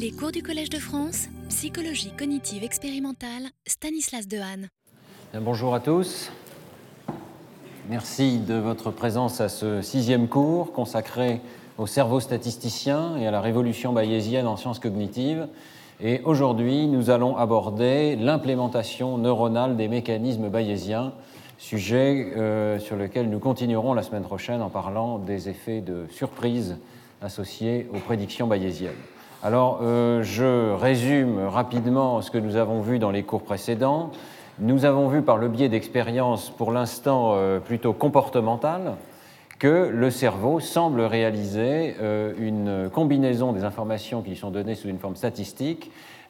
Les cours du Collège de France, psychologie cognitive expérimentale, Stanislas Dehaene. Bonjour à tous. Merci de votre présence à ce 6e cours consacré au cerveau statisticien et à la révolution bayésienne en sciences cognitives. Et aujourd'hui, nous allons aborder l'implémentation neuronale des mécanismes bayésiens, sujet sur lequel nous continuerons la semaine prochaine en parlant des effets de surprise associés aux prédictions bayésiennes. Alors, je résume rapidement ce que nous avons vu dans les cours précédents. Nous avons vu par le biais d'expériences, pour l'instant plutôt comportementales, que le cerveau semble réaliser une combinaison des informations qui sont données sous une forme statistique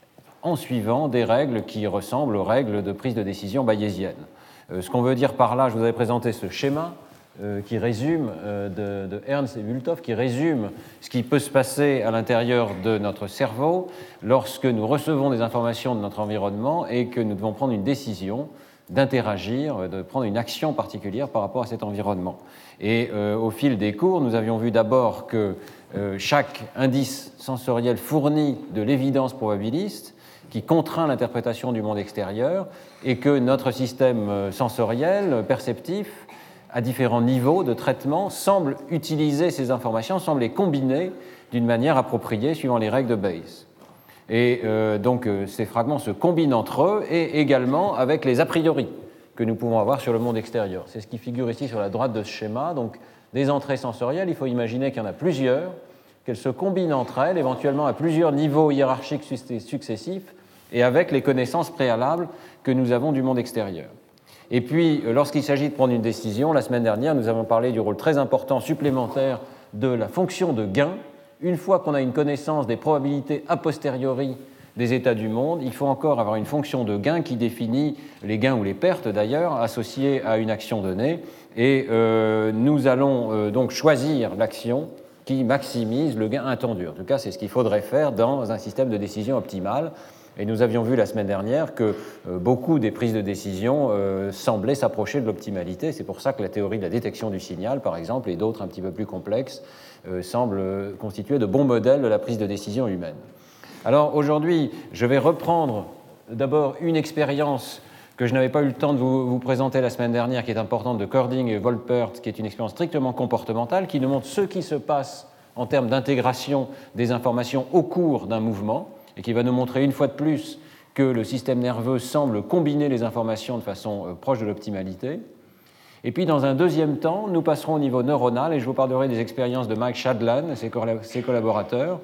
en suivant des règles qui ressemblent aux règles de prise de décision bayésienne. Ce qu'on veut dire par là, je vous avais présenté ce schéma qui résume, de Ernst et Multov, qui résume ce qui peut se passer à l'intérieur de notre cerveau lorsque nous recevons des informations de notre environnement et que nous devons prendre une décision d'interagir, de prendre une action particulière par rapport à cet environnement. Et au fil des cours, nous avions vu d'abord que chaque indice sensoriel fournit de l'évidence probabiliste qui contraint l'interprétation du monde extérieur et que notre système sensoriel, perceptif, à différents niveaux de traitement, semble utiliser ces informations, semble les combiner d'une manière appropriée suivant les règles de Bayes. Et donc ces fragments se combinent entre eux et également avec les a priori que nous pouvons avoir sur le monde extérieur. C'est ce qui figure ici sur la droite de ce schéma. Donc des entrées sensorielles, il faut imaginer qu'il y en a plusieurs, qu'elles se combinent entre elles, éventuellement à plusieurs niveaux hiérarchiques successifs et avec les connaissances préalables que nous avons du monde extérieur. Et puis, lorsqu'il s'agit de prendre une décision, la semaine dernière, nous avons parlé du rôle très important supplémentaire de la fonction de gain. Une fois qu'on a une connaissance des probabilités a posteriori des états du monde, il faut encore avoir une fonction de gain qui définit les gains ou les pertes d'ailleurs associées à une action donnée. Et nous allons donc choisir l'action qui maximise le gain attendu. En tout cas, c'est ce qu'il faudrait faire dans un système de décision optimal. Et nous avions vu la semaine dernière que beaucoup des prises de décision semblaient s'approcher de l'optimalité. C'est pour ça que la théorie de la détection du signal, par exemple, et d'autres un petit peu plus complexes, semblent constituer de bons modèles de la prise de décision humaine. Alors aujourd'hui, je vais reprendre d'abord une expérience que je n'avais pas eu le temps de vous présenter la semaine dernière, qui est importante, de Cording et Wolpert, qui est une expérience strictement comportementale, qui nous montre ce qui se passe en termes d'intégration des informations au cours d'un mouvement, et qui va nous montrer une fois de plus que le système nerveux semble combiner les informations de façon proche de l'optimalité. Et puis, dans un deuxième temps, nous passerons au niveau neuronal, et je vous parlerai des expériences de Mike Shadlan et ses collaborateurs,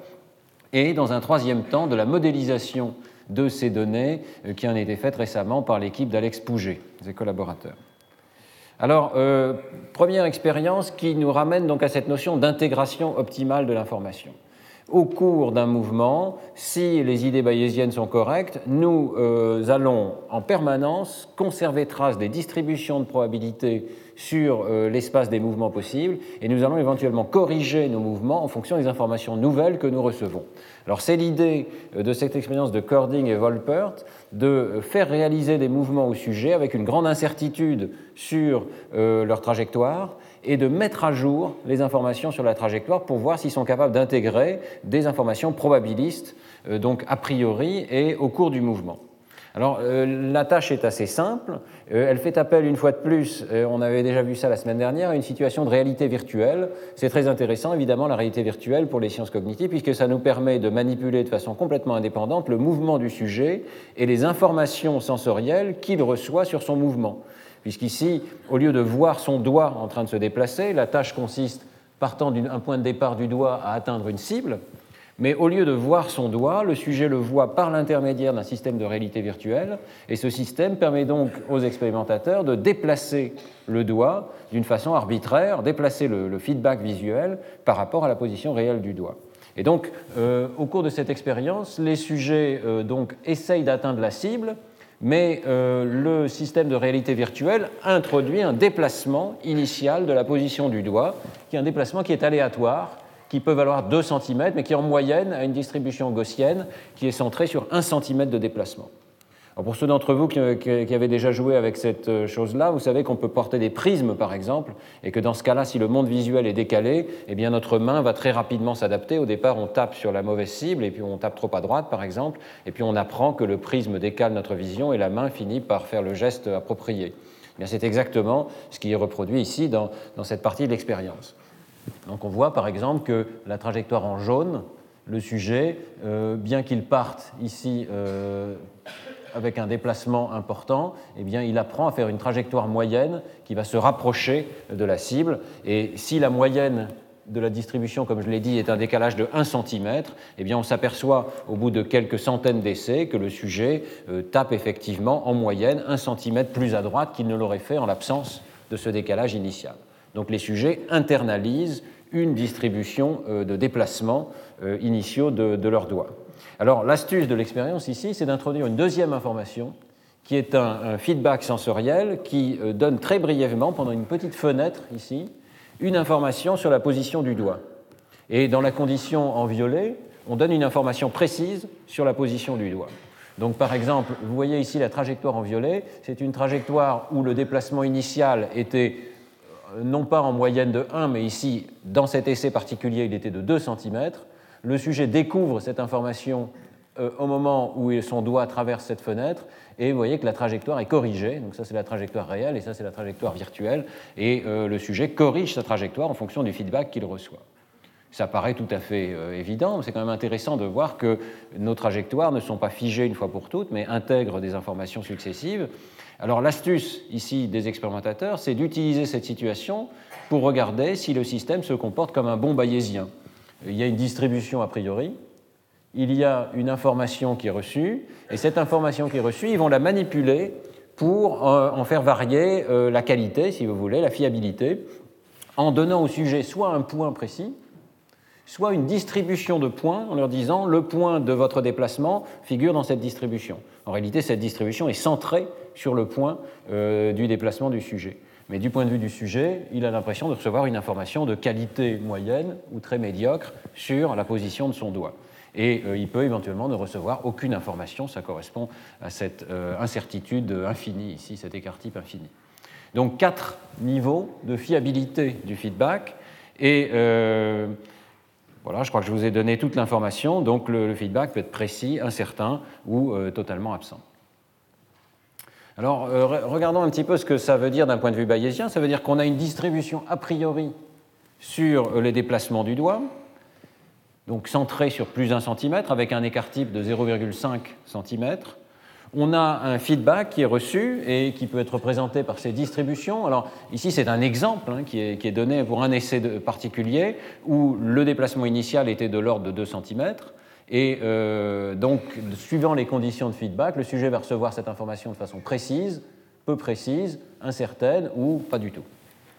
et dans un troisième temps, de la modélisation de ces données qui en a été faite récemment par l'équipe d'Alex Pouget, ses collaborateurs. Alors, première expérience qui nous ramène donc à cette notion d'intégration optimale de l'information. Au cours d'un mouvement, si les idées bayésiennes sont correctes, nous allons en permanence conserver trace des distributions de probabilités sur l'espace des mouvements possibles et nous allons éventuellement corriger nos mouvements en fonction des informations nouvelles que nous recevons. Alors c'est l'idée de cette expérience de Cording et Wolpert de faire réaliser des mouvements au sujet avec une grande incertitude sur leur trajectoire et de mettre à jour les informations sur la trajectoire pour voir s'ils sont capables d'intégrer des informations probabilistes, donc a priori et au cours du mouvement. Alors, la tâche est assez simple. Elle fait appel, une fois de plus, on avait déjà vu ça la semaine dernière, à une situation de réalité virtuelle. C'est très intéressant, évidemment, la réalité virtuelle pour les sciences cognitives, puisque ça nous permet de manipuler de façon complètement indépendante le mouvement du sujet et les informations sensorielles qu'il reçoit sur son mouvement. Puisqu'ici, au lieu de voir son doigt en train de se déplacer, la tâche consiste, partant d'un point de départ du doigt, à atteindre une cible. Mais au lieu de voir son doigt, le sujet le voit par l'intermédiaire d'un système de réalité virtuelle, et ce système permet donc aux expérimentateurs de déplacer le doigt d'une façon arbitraire, déplacer le feedback visuel par rapport à la position réelle du doigt. Et donc, au cours de cette expérience, les sujets donc, essayent d'atteindre la cible, mais le système de réalité virtuelle introduit un déplacement initial de la position du doigt, qui est un déplacement qui est aléatoire, qui peut valoir 2 cm, mais qui en moyenne a une distribution gaussienne qui est centrée sur 1 cm de déplacement. Alors pour ceux d'entre vous qui avaient déjà joué avec cette chose-là, vous savez qu'on peut porter des prismes, par exemple, et que dans ce cas-là, si le monde visuel est décalé, eh bien notre main va très rapidement s'adapter. Au départ, on tape sur la mauvaise cible, et puis on tape trop à droite, par exemple, et puis on apprend que le prisme décale notre vision, et la main finit par faire le geste approprié. Eh bien, c'est exactement ce qui est reproduit ici dans cette partie de l'expérience. Donc on voit, par exemple, que la trajectoire en jaune, le sujet, bien qu'il parte ici avec un déplacement important, eh bien, il apprend à faire une trajectoire moyenne qui va se rapprocher de la cible. Et si la moyenne de la distribution, comme je l'ai dit, est un décalage de 1 cm, eh bien, on s'aperçoit au bout de quelques centaines d'essais que le sujet tape effectivement en moyenne 1 cm plus à droite qu'il ne l'aurait fait en l'absence de ce décalage initial. Donc les sujets internalisent une distribution de déplacements initiaux de leurs doigts. Alors l'astuce de l'expérience ici, c'est d'introduire une deuxième information qui est un feedback sensoriel qui donne très brièvement, pendant une petite fenêtre ici, une information sur la position du doigt. Et dans la condition en violet, on donne une information précise sur la position du doigt. Donc par exemple, vous voyez ici la trajectoire en violet, c'est une trajectoire où le déplacement initial était non pas en moyenne de 1, mais ici, dans cet essai particulier, il était de 2 cm. Le sujet découvre cette information au moment où son doigt traverse cette fenêtre, et vous voyez que la trajectoire est corrigée. Donc ça, c'est la trajectoire réelle, et ça, c'est la trajectoire virtuelle. Et le sujet corrige sa trajectoire en fonction du feedback qu'il reçoit. Ça paraît tout à fait évident, mais c'est quand même intéressant de voir que nos trajectoires ne sont pas figées une fois pour toutes, mais intègrent des informations successives. Alors l'astuce ici des expérimentateurs, c'est d'utiliser cette situation pour regarder si le système se comporte comme un bon bayésien. Il y a une distribution a priori, il y a une information qui est reçue, et cette information qui est reçue, ils vont la manipuler pour en faire varier la qualité, si vous voulez, la fiabilité, en donnant au sujet soit un point précis, soit une distribution de points en leur disant le point de votre déplacement figure dans cette distribution. En réalité, cette distribution est centrée sur le point du déplacement du sujet. Mais du point de vue du sujet, il a l'impression de recevoir une information de qualité moyenne ou très médiocre sur la position de son doigt. Et il peut éventuellement ne recevoir aucune information, ça correspond à cette incertitude infinie ici, cet écart-type infini. Donc 4 niveaux de fiabilité du feedback, et voilà, je crois que je vous ai donné toute l'information, donc le feedback peut être précis, incertain ou totalement absent. Alors, regardons un petit peu ce que ça veut dire d'un point de vue bayésien. Ça veut dire qu'on a une distribution a priori sur les déplacements du doigt, donc centrée sur plus d'1 cm, avec un écart-type de 0,5 cm. On a un feedback qui est reçu et qui peut être représenté par ces distributions. Alors ici, c'est un exemple qui est donné pour un essai particulier où le déplacement initial était de l'ordre de 2 cm. Et donc, suivant les conditions de feedback, le sujet va recevoir cette information de façon précise, peu précise, incertaine ou pas du tout.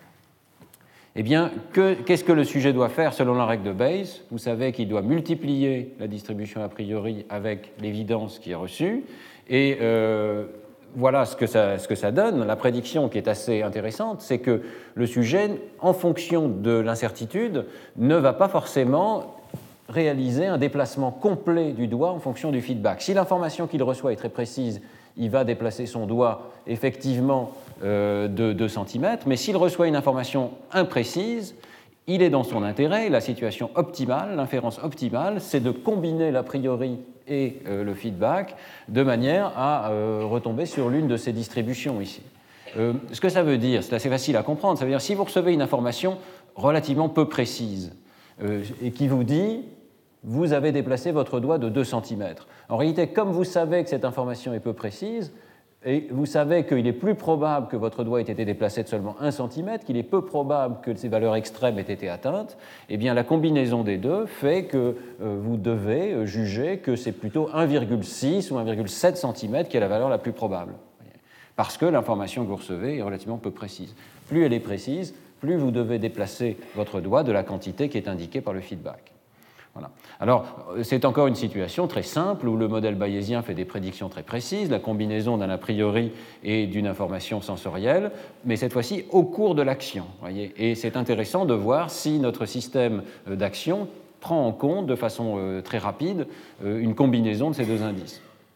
Eh bien, qu'est-ce que le sujet doit faire selon la règle de Bayes? Vous savez qu'il doit multiplier la distribution a priori avec l'évidence qui est reçue. Et voilà ce que ça donne. La prédiction qui est assez intéressante, c'est que le sujet, en fonction de l'incertitude, ne va pas forcément réaliser un déplacement complet du doigt en fonction du feedback. Si l'information qu'il reçoit est très précise, il va déplacer son doigt effectivement de 2 cm, mais s'il reçoit une information imprécise, il est dans son intérêt, la situation optimale, l'inférence optimale, c'est de combiner l'a priori et le feedback de manière à retomber sur l'une de ces distributions ici. Ce que ça veut dire, c'est assez facile à comprendre, ça veut dire si vous recevez une information relativement peu précise et qui vous dit vous avez déplacé votre doigt de 2 cm. En réalité, comme vous savez que cette information est peu précise, et vous savez qu'il est plus probable que votre doigt ait été déplacé de seulement 1 cm, qu'il est peu probable que ces valeurs extrêmes aient été atteintes, eh bien la combinaison des deux fait que vous devez juger que c'est plutôt 1,6 ou 1,7 cm qui est la valeur la plus probable. Parce que l'information que vous recevez est relativement peu précise. Plus elle est précise, plus vous devez déplacer votre doigt de la quantité qui est indiquée par le feedback. Voilà. Alors, c'est encore une situation très simple où le modèle bayésien fait des prédictions très précises, la combinaison d'un a priori et d'une information sensorielle, mais cette fois-ci au cours de l'action. Et c'est intéressant de voir si notre système d'action prend en compte de façon très rapide une combinaison de ces deux indices.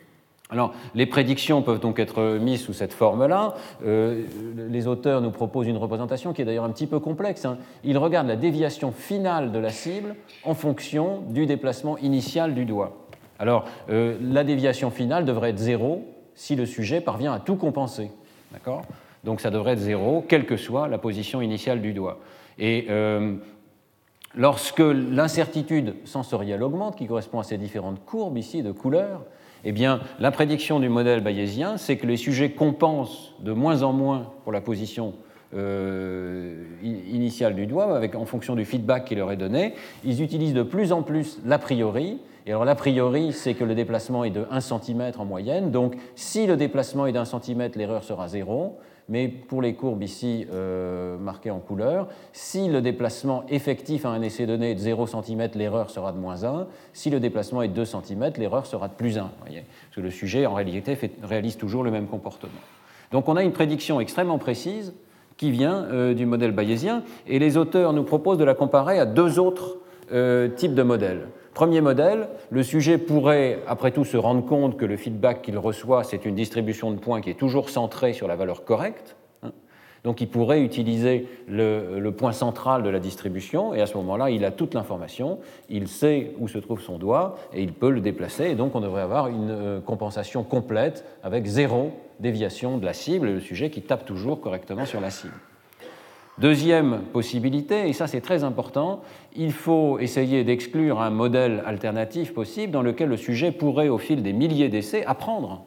Alors, les prédictions peuvent donc être mises sous cette forme-là. Les auteurs nous proposent une représentation qui est d'ailleurs un petit peu complexe, hein. Ils regardent la déviation finale de la cible en fonction du déplacement initial du doigt. Alors, la déviation finale devrait être 0 si le sujet parvient à tout compenser. D'accord ? Donc, ça devrait être 0, quelle que soit la position initiale du doigt. Et lorsque l'incertitude sensorielle augmente, qui correspond à ces différentes courbes ici de couleurs, eh bien, la prédiction du modèle bayésien, c'est que les sujets compensent de moins en moins pour la position initiale du doigt, en fonction du feedback qui leur est donné. Ils utilisent de plus en plus l'a priori. Et alors, l'a priori, c'est que le déplacement est de 1 cm en moyenne. Donc, si le déplacement est d'1 cm, l'erreur sera 0. Mais pour les courbes ici marquées en couleur, si le déplacement effectif à un essai donné est de 0 cm, l'erreur sera de moins 1. Si le déplacement est de 2 cm, l'erreur sera de plus 1. Voyez, parce que le sujet, en réalité, réalise toujours le même comportement. Donc on a une prédiction extrêmement précise qui vient du modèle bayésien, et les auteurs nous proposent de la comparer à deux autres types de modèles. Premier modèle, le sujet pourrait, après tout, se rendre compte que le feedback qu'il reçoit, c'est une distribution de points qui est toujours centrée sur la valeur correcte. Donc il pourrait utiliser le point central de la distribution, et à ce moment-là, il a toute l'information, il sait où se trouve son doigt, et il peut le déplacer, et donc on devrait avoir une compensation complète avec 0 déviation de la cible, et le sujet qui tape toujours correctement sur la cible. Deuxième possibilité, et ça c'est très important, il faut essayer d'exclure un modèle alternatif possible dans lequel le sujet pourrait, au fil des milliers d'essais, apprendre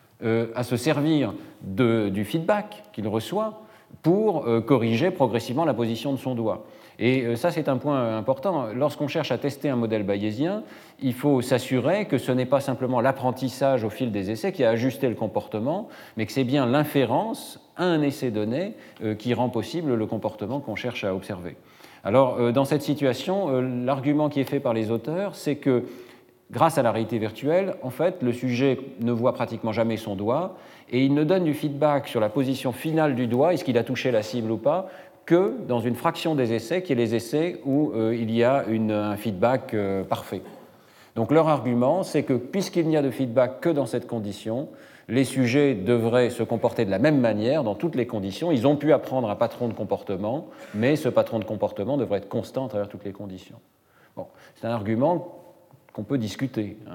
à se servir du feedback qu'il reçoit pour corriger progressivement la position de son doigt. Et ça, c'est un point important. Lorsqu'on cherche à tester un modèle bayésien, il faut s'assurer que ce n'est pas simplement l'apprentissage au fil des essais qui a ajusté le comportement, mais que c'est bien l'inférence à un essai donné qui rend possible le comportement qu'on cherche à observer. Alors, dans cette situation, l'argument qui est fait par les auteurs, c'est que grâce à la réalité virtuelle, en fait, le sujet ne voit pratiquement jamais son doigt et il ne donne du feedback sur la position finale du doigt, est-ce qu'il a touché la cible ou pas, que dans une fraction des essais, qui est les essais où il y a un feedback parfait. Donc leur argument, c'est que puisqu'il n'y a de feedback que dans cette condition, les sujets devraient se comporter de la même manière dans toutes les conditions. Ils ont pu apprendre un patron de comportement, mais ce patron de comportement devrait être constant à travers toutes les conditions. Bon, c'est un argument qu'on peut discuter, hein.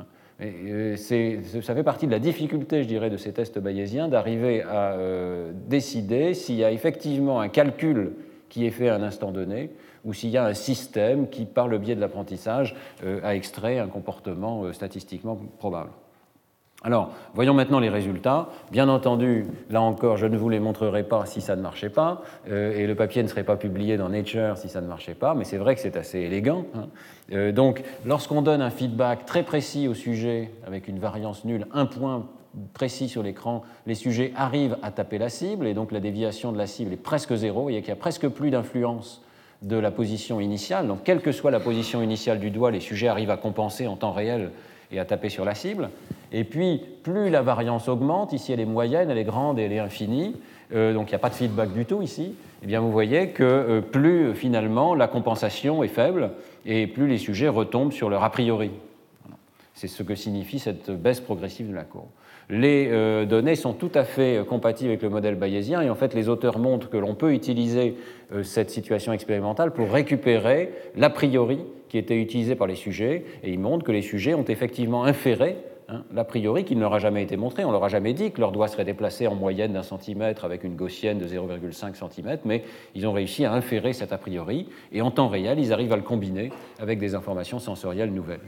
Ça fait partie de la difficulté, je dirais, de ces tests bayésiens, d'arriver à décider s'il y a effectivement un calcul qui est fait à un instant donné, ou s'il y a un système qui, par le biais de l'apprentissage, a extrait un comportement statistiquement probable. Alors, voyons maintenant les résultats. Bien entendu, là encore, je ne vous les montrerai pas si ça ne marchait pas, et le papier ne serait pas publié dans Nature si ça ne marchait pas, mais c'est vrai que c'est assez élégant, hein. Donc, lorsqu'on donne un feedback très précis au sujet, avec une variance nulle, un point précis sur l'écran, les sujets arrivent à taper la cible, et donc la déviation de la cible est presque 0, vous voyez qu'il n'y a presque plus d'influence de la position initiale, donc quelle que soit la position initiale du doigt, les sujets arrivent à compenser en temps réel et à taper sur la cible. Et puis, plus la variance augmente, ici elle est moyenne, elle est grande et elle est infinie, donc il n'y a pas de feedback du tout ici, eh bien vous voyez que plus finalement la compensation est faible et plus les sujets retombent sur leur a priori. C'est ce que signifie cette baisse progressive de la courbe. Les données sont tout à fait compatibles avec le modèle bayésien et en fait les auteurs montrent que l'on peut utiliser cette situation expérimentale pour récupérer l'a priori qui était utilisé par les sujets et ils montrent que les sujets ont effectivement inféré l'a priori qui ne leur a jamais été montré. On ne leur a jamais dit que leur doigt serait déplacé en moyenne d'1 centimètre avec une gaussienne de 0,5 cm, mais ils ont réussi à inférer cet a priori et en temps réel ils arrivent à le combiner avec des informations sensorielles nouvelles.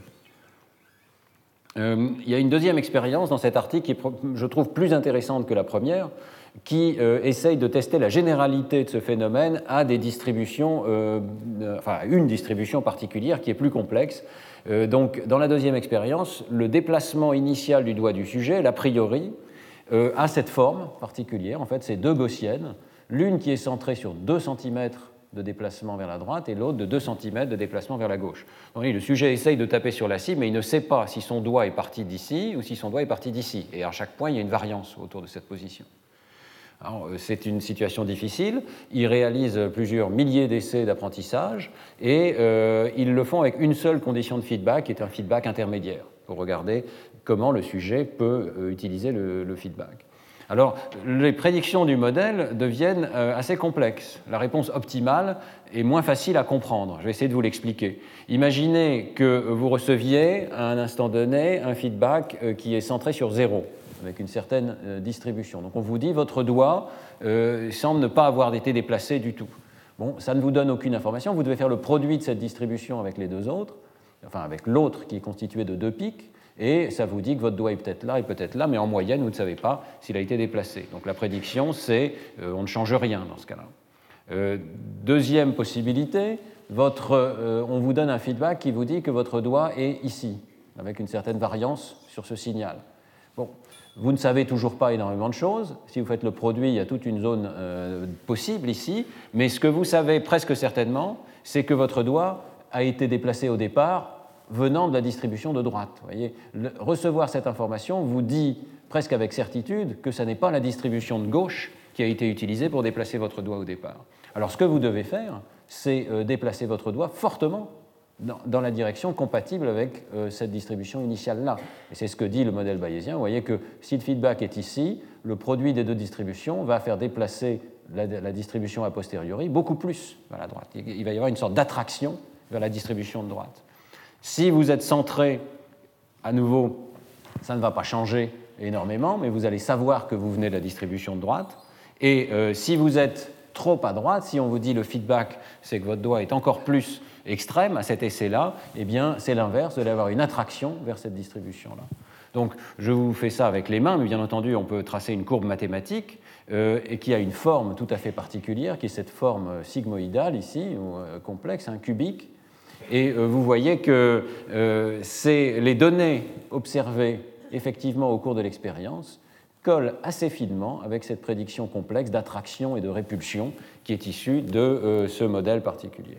Il y a une deuxième expérience dans cet article qui est, je trouve, plus intéressante que la première, qui essaye de tester la généralité de ce phénomène à des distributions, une distribution particulière qui est plus complexe. Donc, dans la deuxième expérience, le déplacement initial du doigt du sujet, l'a priori, a cette forme particulière. En fait, c'est deux gaussiennes, l'une qui est centrée sur 2 cm de déplacement vers la droite et l'autre de 2 cm de déplacement vers la gauche. Donc, le sujet essaye de taper sur la cible, mais il ne sait pas si son doigt est parti d'ici ou si son doigt est parti d'ici. Et à chaque point, il y a une variance autour de cette position. Alors, c'est une situation difficile. Ils réalisent plusieurs milliers d'essais d'apprentissage et ils le font avec une seule condition de feedback, qui est un feedback intermédiaire. pour regarder comment le sujet peut utiliser le feedback. Alors, les prédictions du modèle deviennent assez complexes. La réponse optimale est moins facile à comprendre. Je vais essayer de vous l'expliquer. Imaginez que vous receviez à un instant donné un feedback qui est centré sur 0, avec une certaine distribution. Donc on vous dit votre doigt semble ne pas avoir été déplacé du tout. Bon, ça ne vous donne aucune information. Vous devez faire le produit de cette distribution avec les deux autres, enfin avec l'autre qui est constitué de 2 pics, et ça vous dit que votre doigt est peut-être là et peut-être là, mais en moyenne, vous ne savez pas s'il a été déplacé. Donc la prédiction, c'est on ne change rien dans ce cas-là. Deuxième possibilité, on vous donne un feedback qui vous dit que votre doigt est ici, avec une certaine variance sur ce signal. Bon, vous ne savez toujours pas énormément de choses. Si vous faites le produit, il y a toute une zone possible ici, mais ce que vous savez presque certainement, c'est que votre doigt a été déplacé au départ venant de la distribution de droite. Vous voyez, recevoir cette information vous dit presque avec certitude que ce n'est pas la distribution de gauche qui a été utilisée pour déplacer votre doigt au départ. Alors ce que vous devez faire, c'est déplacer votre doigt fortement dans la direction compatible avec cette distribution initiale-là. Et c'est ce que dit le modèle bayésien. Vous voyez que si le feedback est ici, le produit des deux distributions va faire déplacer la distribution a posteriori beaucoup plus vers la droite. Il va y avoir une sorte d'attraction vers la distribution de droite. Si vous êtes centré, à nouveau, ça ne va pas changer énormément, mais vous allez savoir que vous venez de la distribution de droite. Et si vous êtes trop à droite, si on vous dit le feedback, c'est que votre doigt est encore plus extrême à cet essai-là, eh bien c'est l'inverse, vous allez avoir une attraction vers cette distribution-là. Donc je vous fais ça avec les mains, mais bien entendu on peut tracer une courbe mathématique et qui a une forme tout à fait particulière, qui est cette forme sigmoïdale ici, ou complexe, cubique. Et vous voyez que les données observées effectivement au cours de l'expérience collent assez finement avec cette prédiction complexe d'attraction et de répulsion qui est issue de ce modèle particulier.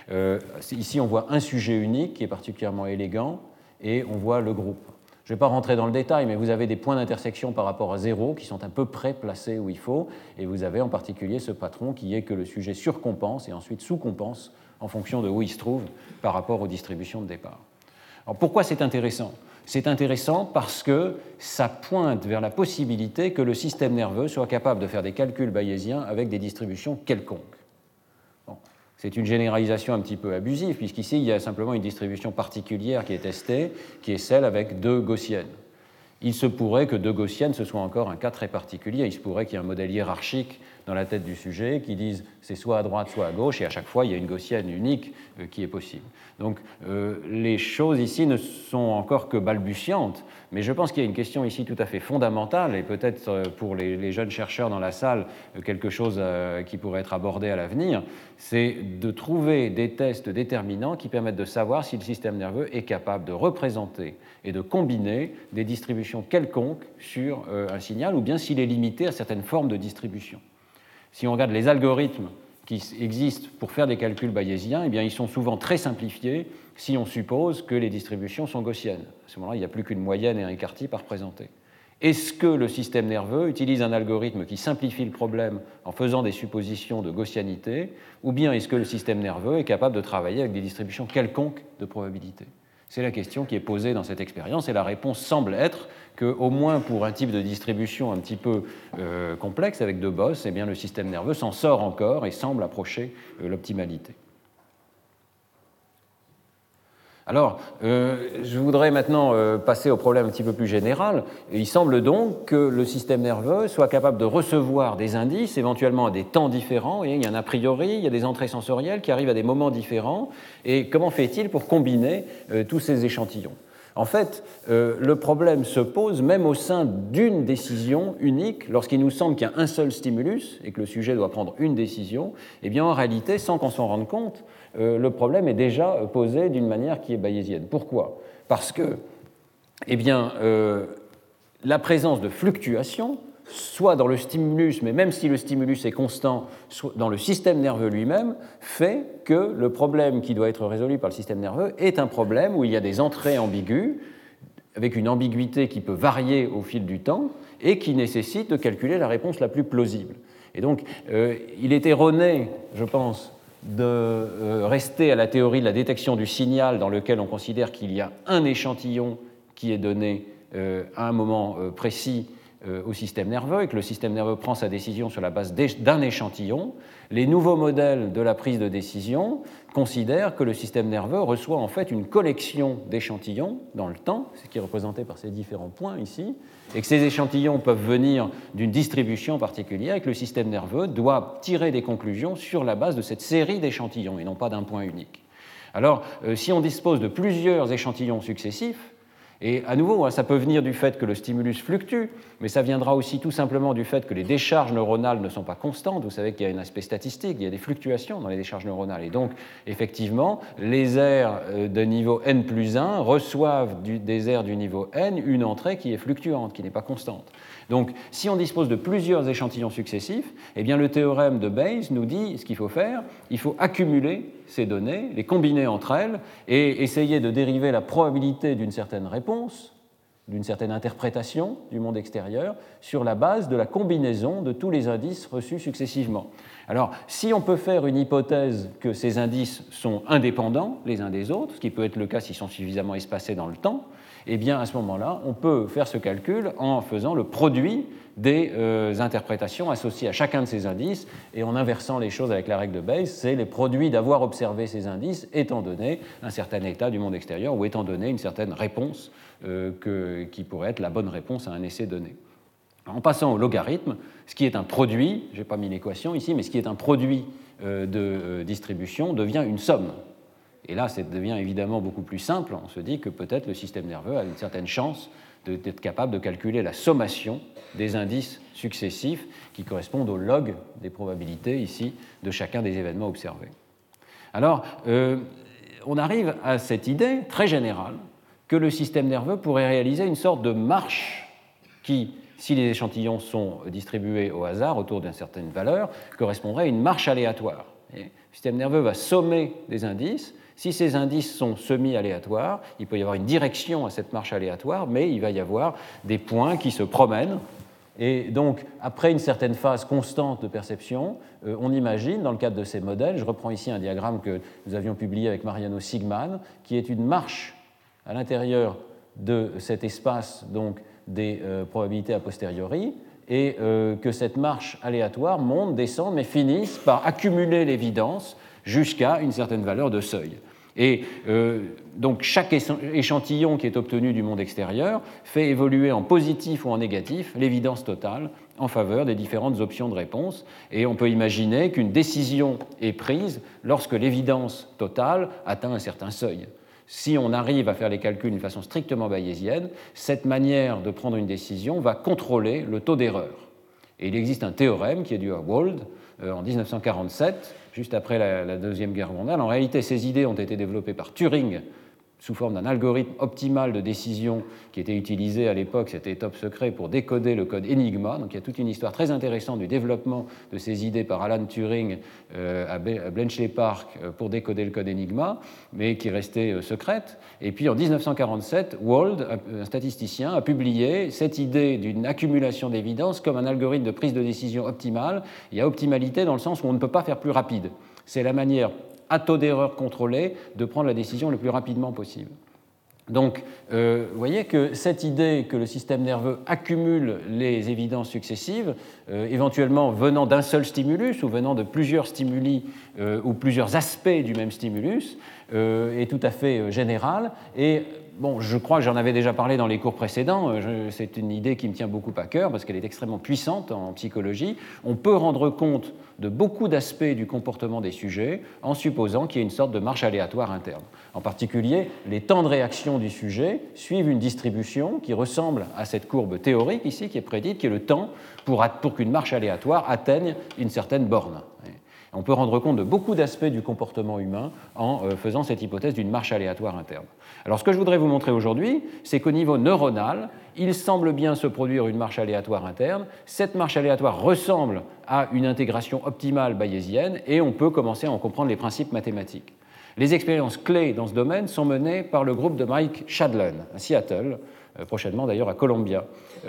Ici, on voit un sujet unique qui est particulièrement élégant et on voit le groupe. Je ne vais pas rentrer dans le détail, mais vous avez des points d'intersection par rapport à 0 qui sont à peu près placés où il faut, et vous avez en particulier ce patron qui est que le sujet surcompense et ensuite sous-compense en fonction de où il se trouve par rapport aux distributions de départ. Alors pourquoi c'est intéressant ? C'est intéressant parce que ça pointe vers la possibilité que le système nerveux soit capable de faire des calculs bayésiens avec des distributions quelconques. Bon, c'est une généralisation un petit peu abusive, puisqu'ici, il y a simplement une distribution particulière qui est testée, qui est celle avec 2 gaussiennes. Il se pourrait que 2 gaussiennes, ce soit encore un cas très particulier. Il se pourrait qu'il y ait un modèle hiérarchique dans la tête du sujet qui dise c'est soit à droite, soit à gauche, et à chaque fois, il y a une gaussienne unique qui est possible. Donc, les choses ici ne sont encore que balbutiantes, mais je pense qu'il y a une question ici tout à fait fondamentale, et peut-être pour les jeunes chercheurs dans la salle, quelque chose qui pourrait être abordé à l'avenir, c'est de trouver des tests déterminants qui permettent de savoir si le système nerveux est capable de représenter et de combiner des distributions quelconques sur un signal, ou bien s'il est limité à certaines formes de distribution. Si on regarde les algorithmes qui existent pour faire des calculs bayésiens, eh bien, ils sont souvent très simplifiés si on suppose que les distributions sont gaussiennes. À ce moment-là, il n'y a plus qu'une moyenne et un écart type à représenter. Est-ce que le système nerveux utilise un algorithme qui simplifie le problème en faisant des suppositions de gaussianité, ou bien est-ce que le système nerveux est capable de travailler avec des distributions quelconques de probabilité ? C'est la question qui est posée dans cette expérience, et la réponse semble être qu'au moins pour un type de distribution un petit peu complexe avec 2 bosses, eh bien, le système nerveux s'en sort encore et semble approcher l'optimalité. Alors, je voudrais maintenant passer au problème un petit peu plus général. Il semble donc que le système nerveux soit capable de recevoir des indices, éventuellement à des temps différents. Et il y a un a priori, il y a des entrées sensorielles qui arrivent à des moments différents. Et comment fait-il pour combiner tous ces échantillons ? En fait, le problème se pose même au sein d'une décision unique. Lorsqu'il nous semble qu'il y a un seul stimulus et que le sujet doit prendre une décision, eh bien, en réalité, sans qu'on s'en rende compte, le problème est déjà posé d'une manière qui est bayésienne. Pourquoi ? Parce que eh bien, la présence de fluctuations, soit dans le stimulus, mais même si le stimulus est constant, soit dans le système nerveux lui-même, fait que le problème qui doit être résolu par le système nerveux est un problème où il y a des entrées ambiguës, avec une ambiguïté qui peut varier au fil du temps, et qui nécessite de calculer la réponse la plus plausible. Et donc, il est erroné, je pense, de rester à la théorie de la détection du signal dans lequel on considère qu'il y a un échantillon qui est donné à un moment précis au système nerveux et que le système nerveux prend sa décision sur la base d'un échantillon, les nouveaux modèles de la prise de décision considèrent que le système nerveux reçoit en fait une collection d'échantillons dans le temps, ce qui est représenté par ces différents points ici, et que ces échantillons peuvent venir d'une distribution particulière et que le système nerveux doit tirer des conclusions sur la base de cette série d'échantillons et non pas d'un point unique. Alors, si on dispose de plusieurs échantillons successifs, et à nouveau, ça peut venir du fait que le stimulus fluctue, mais ça viendra aussi tout simplement du fait que les décharges neuronales ne sont pas constantes. Vous savez qu'il y a un aspect statistique, il y a des fluctuations dans les décharges neuronales. Et donc, effectivement, les aires de niveau n plus 1 reçoivent des aires du niveau n une entrée qui est fluctuante, qui n'est pas constante. Donc, si on dispose de plusieurs échantillons successifs, eh bien, le théorème de Bayes nous dit ce qu'il faut faire. Il faut accumuler ces données, les combiner entre elles et essayer de dériver la probabilité d'une certaine réponse, d'une certaine interprétation du monde extérieur sur la base de la combinaison de tous les indices reçus successivement. Alors, si on peut faire une hypothèse que ces indices sont indépendants les uns des autres, ce qui peut être le cas s'ils sont suffisamment espacés dans le temps, eh bien, à ce moment-là, on peut faire ce calcul en faisant le produit des interprétations associées à chacun de ces indices et en inversant les choses avec la règle de Bayes, c'est les produits d'avoir observé ces indices étant donné un certain état du monde extérieur ou étant donné une certaine réponse qui pourrait être la bonne réponse à un essai donné. En passant au logarithme, ce qui est un produit, je n'ai pas mis l'équation ici, mais ce qui est un produit de distribution devient une somme. Et là, ça devient évidemment beaucoup plus simple. On se dit que peut-être le système nerveux a une certaine chance d'être capable de calculer la sommation des indices successifs qui correspondent au log des probabilités ici de chacun des événements observés. Alors, on arrive à cette idée très générale que le système nerveux pourrait réaliser une sorte de marche qui, si les échantillons sont distribués au hasard autour d'une certaine valeur, correspondrait à une marche aléatoire. Et le système nerveux va sommer des indices. Si ces indices sont semi-aléatoires, il peut y avoir une direction à cette marche aléatoire, mais il va y avoir des points qui se promènent. Et donc, après une certaine phase constante de perception, on imagine, dans le cadre de ces modèles, je reprends ici un diagramme que nous avions publié avec Mariano Sigman, qui est une marche à l'intérieur de cet espace donc, des probabilités a posteriori, et que cette marche aléatoire monte, descend, mais finisse par accumuler l'évidence jusqu'à une certaine valeur de seuil. Et donc chaque échantillon qui est obtenu du monde extérieur fait évoluer en positif ou en négatif l'évidence totale en faveur des différentes options de réponse. Et on peut imaginer qu'une décision est prise lorsque l'évidence totale atteint un certain seuil. Si on arrive à faire les calculs d'une façon strictement bayésienne, cette manière de prendre une décision va contrôler le taux d'erreur. Et il existe un théorème qui est dû à Wald en 1947, juste après la Deuxième Guerre mondiale. En réalité, ces idées ont été développées par Turing sous forme d'un algorithme optimal de décision qui était utilisé à l'époque, c'était top secret, pour décoder le code Enigma. Donc il y a toute une histoire très intéressante du développement de ces idées par Alan Turing à Bletchley Park pour décoder le code Enigma, mais qui restait secrète. Et puis en 1947, Wald, un statisticien, a publié cette idée d'une accumulation d'évidence comme un algorithme de prise de décision optimale. Il y a optimalité dans le sens où on ne peut pas faire plus rapide. C'est la manière à taux d'erreur contrôlé, de prendre la décision le plus rapidement possible. Donc, vous voyez que cette idée que le système nerveux accumule les évidences successives, éventuellement venant d'un seul stimulus ou venant de plusieurs stimuli ou plusieurs aspects du même stimulus, est tout à fait générale. Et bon, je crois que j'en avais déjà parlé dans les cours précédents. C'est une idée qui me tient beaucoup à cœur parce qu'elle est extrêmement puissante en psychologie. On peut rendre compte de beaucoup d'aspects du comportement des sujets en supposant qu'il y ait une sorte de marche aléatoire interne. En particulier, les temps de réaction du sujet suivent une distribution qui ressemble à cette courbe théorique ici qui est prédite, qui est le temps pour qu'une marche aléatoire atteigne une certaine borne. On peut rendre compte de beaucoup d'aspects du comportement humain en faisant cette hypothèse d'une marche aléatoire interne. Alors ce que je voudrais vous montrer aujourd'hui, c'est qu'au niveau neuronal, il semble bien se produire une marche aléatoire interne. Cette marche aléatoire ressemble à une intégration optimale bayésienne et on peut commencer à en comprendre les principes mathématiques. Les expériences clés dans ce domaine sont menées par le groupe de Mike Shadlen à Seattle, prochainement d'ailleurs à Columbia.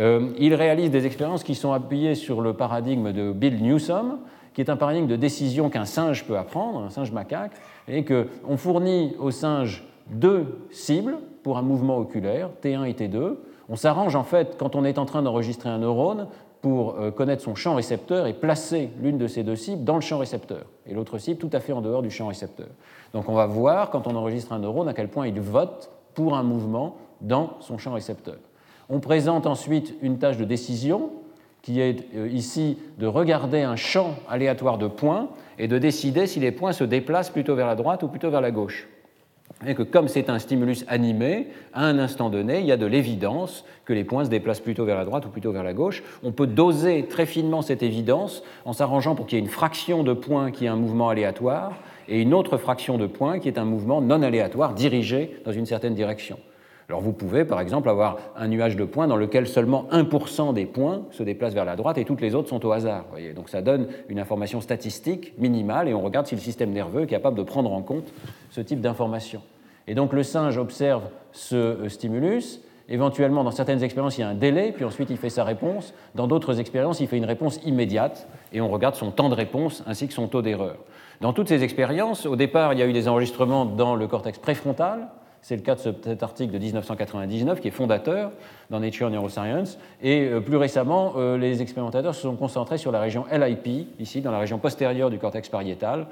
Il réalise des expériences qui sont appuyées sur le paradigme de Bill Newsom, qui est un paradigme de décision qu'un singe peut apprendre, un singe macaque, et qu'on fournit au singe deux cibles pour un mouvement oculaire, T1 et T2. On s'arrange en fait quand on est en train d'enregistrer un neurone pour connaître son champ récepteur et placer l'une de ces deux cibles dans le champ récepteur et l'autre cible tout à fait en dehors du champ récepteur. Donc on va voir quand on enregistre un neurone à quel point il vote pour un mouvement dans son champ récepteur. On présente ensuite une tâche de décision qui est ici de regarder un champ aléatoire de points et de décider si les points se déplacent plutôt vers la droite ou plutôt vers la gauche. Et que comme c'est un stimulus animé, à un instant donné, il y a de l'évidence que les points se déplacent plutôt vers la droite ou plutôt vers la gauche. On peut doser très finement cette évidence en s'arrangeant pour qu'il y ait une fraction de points qui est un mouvement aléatoire et une autre fraction de points qui est un mouvement non aléatoire dirigé dans une certaine direction. Alors vous pouvez par exemple avoir un nuage de points dans lequel seulement 1% des points se déplacent vers la droite et toutes les autres sont au hasard. Voyez. Donc ça donne une information statistique minimale et on regarde si le système nerveux est capable de prendre en compte ce type d'information. Et donc le singe observe ce stimulus, éventuellement dans certaines expériences il y a un délai, puis ensuite il fait sa réponse, dans d'autres expériences il fait une réponse immédiate et on regarde son temps de réponse ainsi que son taux d'erreur. Dans toutes ces expériences, au départ il y a eu des enregistrements dans le cortex préfrontal. C'est le cas de cet article de 1999 qui est fondateur dans Nature Neuroscience. Et plus récemment, les expérimentateurs se sont concentrés sur la région LIP, ici dans la région postérieure du cortex pariétal,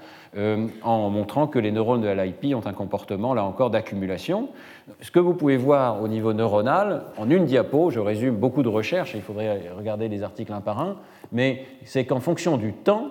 en montrant que les neurones de LIP ont un comportement, là encore, d'accumulation. Ce que vous pouvez voir au niveau neuronal, en une diapo, je résume beaucoup de recherches, il faudrait regarder les articles un par un, mais c'est qu'en fonction du temps,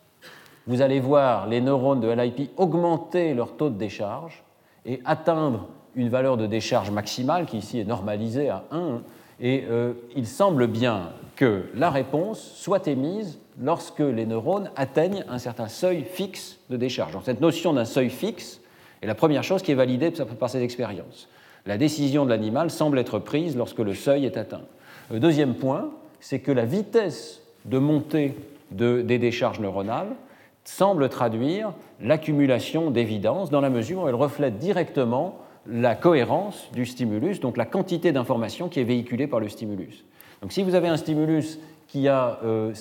vous allez voir les neurones de LIP augmenter leur taux de décharge et atteindre une valeur de décharge maximale qui ici est normalisée à 1. Et il semble bien que la réponse soit émise lorsque les neurones atteignent un certain seuil fixe de décharge. Donc cette notion d'un seuil fixe est la première chose qui est validée par ces expériences. La décision de l'animal semble être prise lorsque le seuil est atteint. Le deuxième point, c'est que la vitesse de montée des décharges neuronales semble traduire l'accumulation d'évidence dans la mesure où elle reflète directement la cohérence du stimulus, donc la quantité d'informations qui est véhiculée par le stimulus. Donc si vous avez un stimulus qui a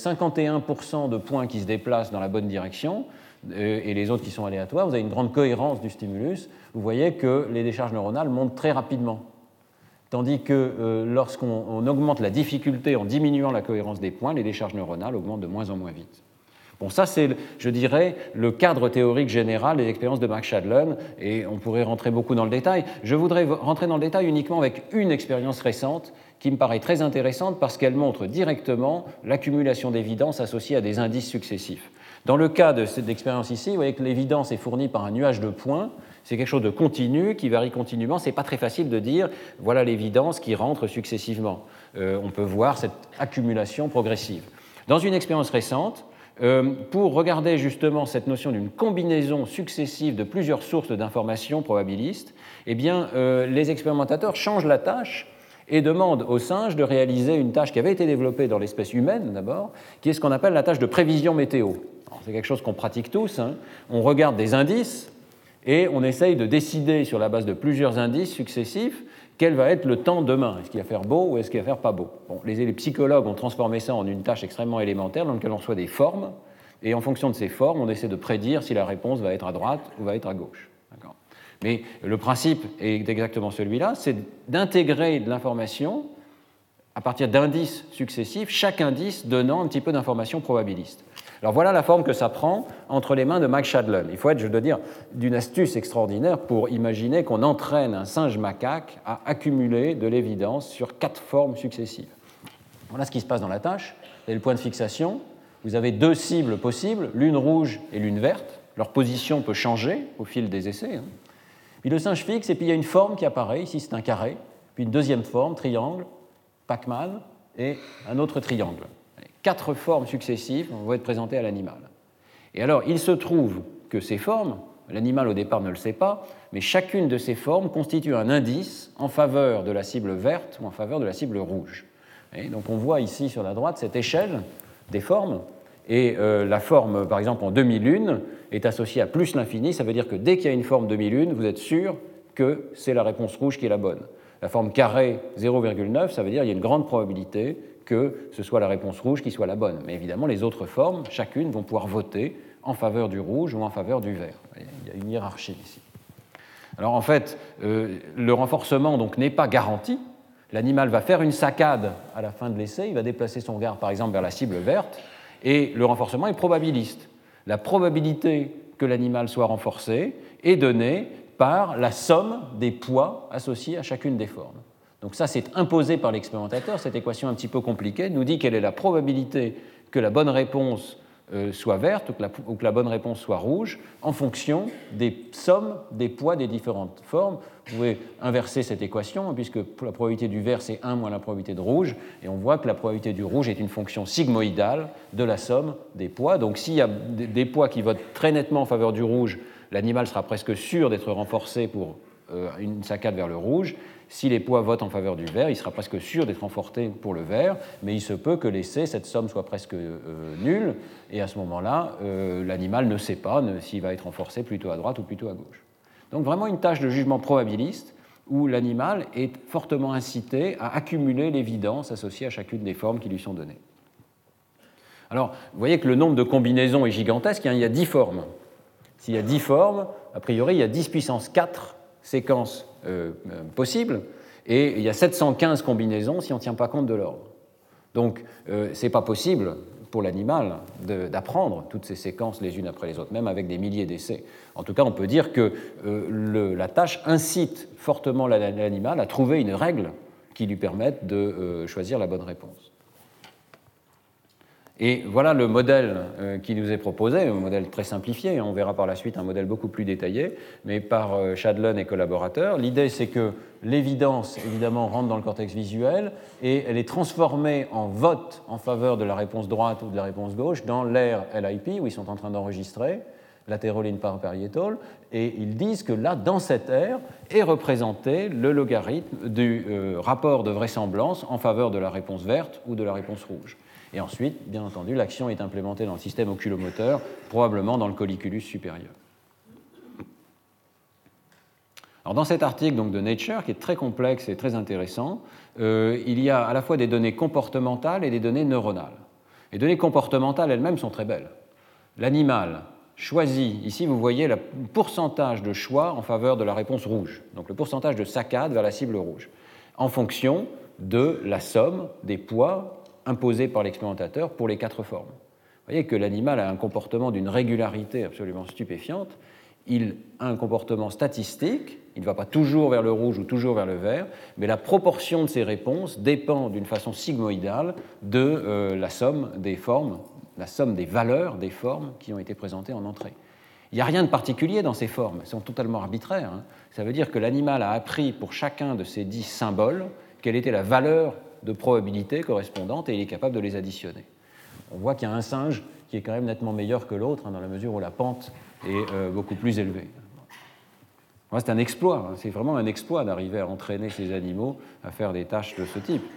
51% de points qui se déplacent dans la bonne direction et les autres qui sont aléatoires, vous avez une grande cohérence du stimulus, vous voyez que les décharges neuronales montent très rapidement. Tandis que lorsqu'on augmente la difficulté en diminuant la cohérence des points, les décharges neuronales augmentent de moins en moins vite. Bon, ça, c'est, je dirais, le cadre théorique général des expériences de Max Shadlen, et on pourrait rentrer beaucoup dans le détail. Je voudrais rentrer dans le détail uniquement avec une expérience récente qui me paraît très intéressante parce qu'elle montre directement l'accumulation d'évidence associée à des indices successifs. Dans le cas de cette expérience ici, vous voyez que l'évidence est fournie par un nuage de points. C'est quelque chose de continu, qui varie continuellement. Ce n'est pas très facile de dire voilà l'évidence qui rentre successivement. On peut voir cette accumulation progressive. Dans une expérience récente, pour regarder justement cette notion d'une combinaison successive de plusieurs sources d'informations probabilistes, eh bien, les expérimentateurs changent la tâche et demandent aux singes de réaliser une tâche qui avait été développée dans l'espèce humaine d'abord, qui est ce qu'on appelle la tâche de prévision météo. C'est quelque chose qu'on pratique tous. Hein. On regarde des indices et on essaye de décider sur la base de plusieurs indices successifs quel va être le temps demain. Est-ce qu'il va faire beau ou est-ce qu'il va faire pas beau? Bon, les psychologues ont transformé ça en une tâche extrêmement élémentaire dans laquelle on reçoit des formes, et en fonction de ces formes, on essaie de prédire si la réponse va être à droite ou va être à gauche. D'accord. Mais le principe est exactement celui-là, c'est d'intégrer de l'information à partir d'indices successifs, chaque indice donnant un petit peu d'information probabiliste. Alors voilà la forme que ça prend entre les mains de Max Shadlen. Il faut être, je dois dire, d'une astuce extraordinaire pour imaginer qu'on entraîne un singe macaque à accumuler de l'évidence sur 4 formes successives. Voilà ce qui se passe dans la tâche. Vous avez le point de fixation. Vous avez 2 cibles possibles, l'une rouge et l'une verte. Leur position peut changer au fil des essais. Hein. Puis le singe fixe, et puis il y a une forme qui apparaît. Ici, c'est un carré. Puis une deuxième forme, triangle, Pac-Man, et un autre triangle. 4 formes successives vont être présentées à l'animal. Et alors, il se trouve que ces formes, l'animal au départ ne le sait pas, mais chacune de ces formes constitue un indice en faveur de la cible verte ou en faveur de la cible rouge. Et donc on voit ici sur la droite cette échelle des formes, et la forme, par exemple, en demi-lune, est associée à plus l'infini. Ça veut dire que dès qu'il y a une forme demi-lune, vous êtes sûr que c'est la réponse rouge qui est la bonne. La forme carré 0,9, ça veut dire qu'il y a une grande probabilité que ce soit la réponse rouge qui soit la bonne. Mais évidemment, les autres formes, chacune, vont pouvoir voter en faveur du rouge ou en faveur du vert. Il y a une hiérarchie ici. Alors en fait, le renforcement n'est pas garanti. L'animal va faire une saccade à la fin de l'essai, il va déplacer son regard par exemple vers la cible verte, et le renforcement est probabiliste. La probabilité que l'animal soit renforcé est donnée par la somme des poids associés à chacune des formes. Donc ça, c'est imposé par l'expérimentateur. Cette équation un petit peu compliquée nous dit quelle est la probabilité que la bonne réponse soit verte ou que la bonne réponse soit rouge en fonction des sommes des poids des différentes formes. Vous pouvez inverser cette équation puisque la probabilité du vert c'est 1 moins la probabilité de rouge et on voit que la probabilité du rouge est une fonction sigmoïdale de la somme des poids. Donc s'il y a des poids qui votent très nettement en faveur du rouge, l'animal sera presque sûr d'être renforcé pour une saccade vers le rouge. Si les poids votent en faveur du vert, il sera presque sûr d'être renforcé pour le vert, mais il se peut que l'essai, cette somme soit presque nulle, et à ce moment-là, l'animal ne sait pas s'il va être renforcé plutôt à droite ou plutôt à gauche. Donc vraiment une tâche de jugement probabiliste où l'animal est fortement incité à accumuler l'évidence associée à chacune des formes qui lui sont données. Alors, vous voyez que le nombre de combinaisons est gigantesque, il y a 10 formes. S'il y a 10 formes, a priori, il y a 10 puissance 4 séquences possibles, et il y a 715 combinaisons si on ne tient pas compte de l'ordre. Donc, ce n'est pas possible pour l'animal d'apprendre toutes ces séquences les unes après les autres, même avec des milliers d'essais. En tout cas, on peut dire que la tâche incite fortement l'animal à trouver une règle qui lui permette de choisir la bonne réponse. Et voilà le modèle qui nous est proposé, un modèle très simplifié, on verra par la suite un modèle beaucoup plus détaillé, mais par Shadlen et collaborateurs. L'idée, c'est que l'évidence, évidemment, rentre dans le cortex visuel et elle est transformée en vote en faveur de la réponse droite ou de la réponse gauche dans l'aire LIP, où ils sont en train d'enregistrer, lateral in parietal, et ils disent que là, dans cette aire, est représenté le logarithme du rapport de vraisemblance en faveur de la réponse verte ou de la réponse rouge. Et ensuite, bien entendu, l'action est implémentée dans le système oculomoteur, probablement dans le colliculus supérieur. Alors, dans cet article donc, de Nature, qui est très complexe et très intéressant, il y a à la fois des données comportementales et des données neuronales. Les données comportementales elles-mêmes sont très belles. L'animal choisit, ici vous voyez le pourcentage de choix en faveur de la réponse rouge, donc le pourcentage de saccade vers la cible rouge, en fonction de la somme des poids imposé par l'expérimentateur pour les 4 formes. Vous voyez que l'animal a un comportement d'une régularité absolument stupéfiante. Il a un comportement statistique, il ne va pas toujours vers le rouge ou toujours vers le vert, mais la proportion de ses réponses dépend d'une façon sigmoïdale de la somme des formes, la somme des valeurs des formes qui ont été présentées en entrée. Il n'y a rien de particulier dans ces formes, elles sont totalement arbitraires. Ça veut dire que l'animal a appris pour chacun de ces 10 symboles quelle était la valeur de probabilité correspondante et il est capable de les additionner. On voit qu'il y a un singe qui est quand même nettement meilleur que l'autre dans la mesure où la pente est beaucoup plus élevée. C'est un exploit, c'est vraiment un exploit d'arriver à entraîner ces animaux à faire des tâches de ce type.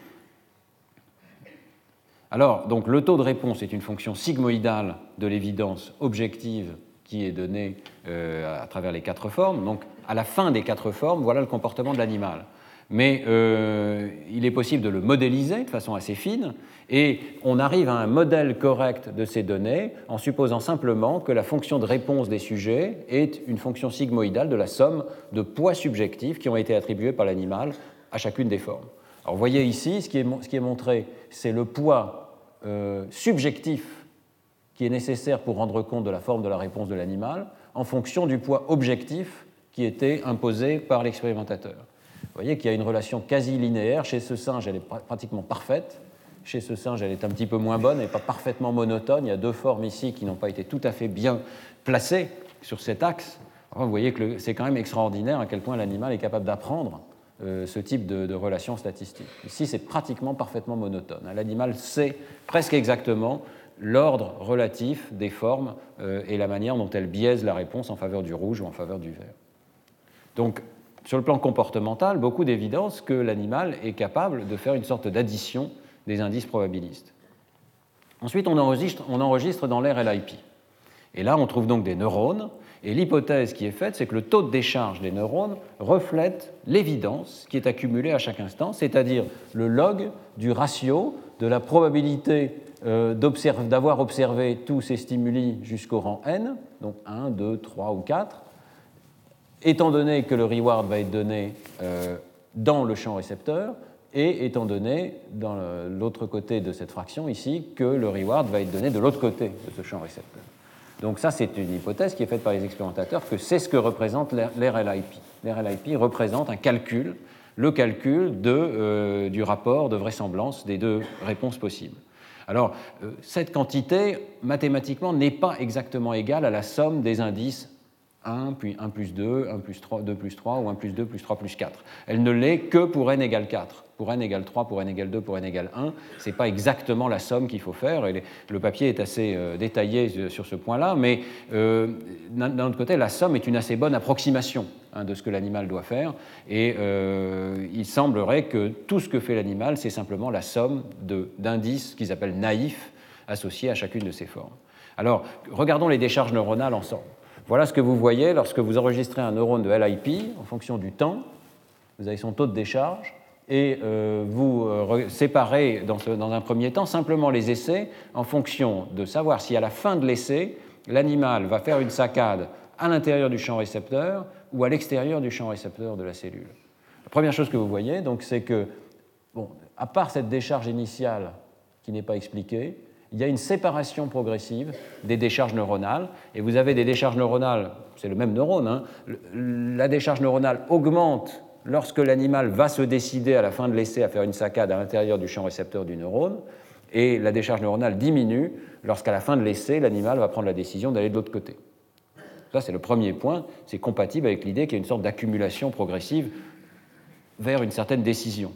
Alors, donc, le taux de réponse est une fonction sigmoïdale de l'évidence objective qui est donnée à travers les 4 formes. Donc, à la fin des 4 formes, voilà le comportement de l'animal. Mais il est possible de le modéliser de façon assez fine, et on arrive à un modèle correct de ces données en supposant simplement que la fonction de réponse des sujets est une fonction sigmoïdale de la somme de poids subjectifs qui ont été attribués par l'animal à chacune des formes. Alors vous voyez ici, ce qui est montré, c'est le poids subjectif qui est nécessaire pour rendre compte de la forme de la réponse de l'animal en fonction du poids objectif qui était imposé par l'expérimentateur. Vous voyez qu'il y a une relation quasi linéaire. Chez ce singe, elle est pratiquement parfaite. Chez ce singe, elle est un petit peu moins bonne, elle n'est pas parfaitement monotone. Il y a 2 formes ici qui n'ont pas été tout à fait bien placées sur cet axe. Alors, vous voyez que c'est quand même extraordinaire à quel point l'animal est capable d'apprendre ce type de relation statistique. Ici, c'est pratiquement parfaitement monotone. L'animal sait presque exactement l'ordre relatif des formes et la manière dont elles biaisent la réponse en faveur du rouge ou en faveur du vert. Donc, sur le plan comportemental, beaucoup d'évidence que l'animal est capable de faire une sorte d'addition des indices probabilistes. Ensuite, on enregistre dans l'aire LIP. Et là, on trouve donc des neurones, et l'hypothèse qui est faite, c'est que le taux de décharge des neurones reflète l'évidence qui est accumulée à chaque instant, c'est-à-dire le log du ratio de la probabilité d'avoir observé tous ces stimuli jusqu'au rang n, donc 1, 2, 3 ou 4, étant donné que le reward va être donné dans le champ récepteur, et étant donné, dans l'autre côté de cette fraction ici, que le reward va être donné de l'autre côté de ce champ récepteur. Donc ça, c'est une hypothèse qui est faite par les expérimentateurs, que c'est ce que représente l'RLIP. L'RLIP représente un calcul, le calcul du rapport de vraisemblance des deux réponses possibles. Alors, cette quantité, mathématiquement, n'est pas exactement égale à la somme des indices 1, puis 1 plus 2, 1 plus 3, 2 plus 3, ou 1 plus 2 plus 3 plus 4. Elle ne l'est que pour n égale 4. Pour n égale 3, pour n égale 2, pour n égale 1, ce n'est pas exactement la somme qu'il faut faire, et le papier est assez détaillé sur ce point-là, mais d'un autre côté, la somme est une assez bonne approximation de ce que l'animal doit faire, et il semblerait que tout ce que fait l'animal, c'est simplement la somme d'indices qu'ils appellent naïfs associés à chacune de ces formes. Alors, regardons les décharges neuronales ensemble. Voilà ce que vous voyez lorsque vous enregistrez un neurone de LIP en fonction du temps. Vous avez son taux de décharge et vous séparez dans un premier temps simplement les essais en fonction de savoir si à la fin de l'essai, l'animal va faire une saccade à l'intérieur du champ récepteur ou à l'extérieur du champ récepteur de la cellule. La première chose que vous voyez, donc, c'est que, à part cette décharge initiale qui n'est pas expliquée, il y a une séparation progressive des décharges neuronales, et vous avez des décharges neuronales, c'est le même neurone, la décharge neuronale augmente lorsque l'animal va se décider à la fin de l'essai à faire une saccade à l'intérieur du champ récepteur du neurone, et la décharge neuronale diminue lorsqu'à la fin de l'essai, l'animal va prendre la décision d'aller de l'autre côté. Ça, c'est le premier point, c'est compatible avec l'idée qu'il y a une sorte d'accumulation progressive vers une certaine décision.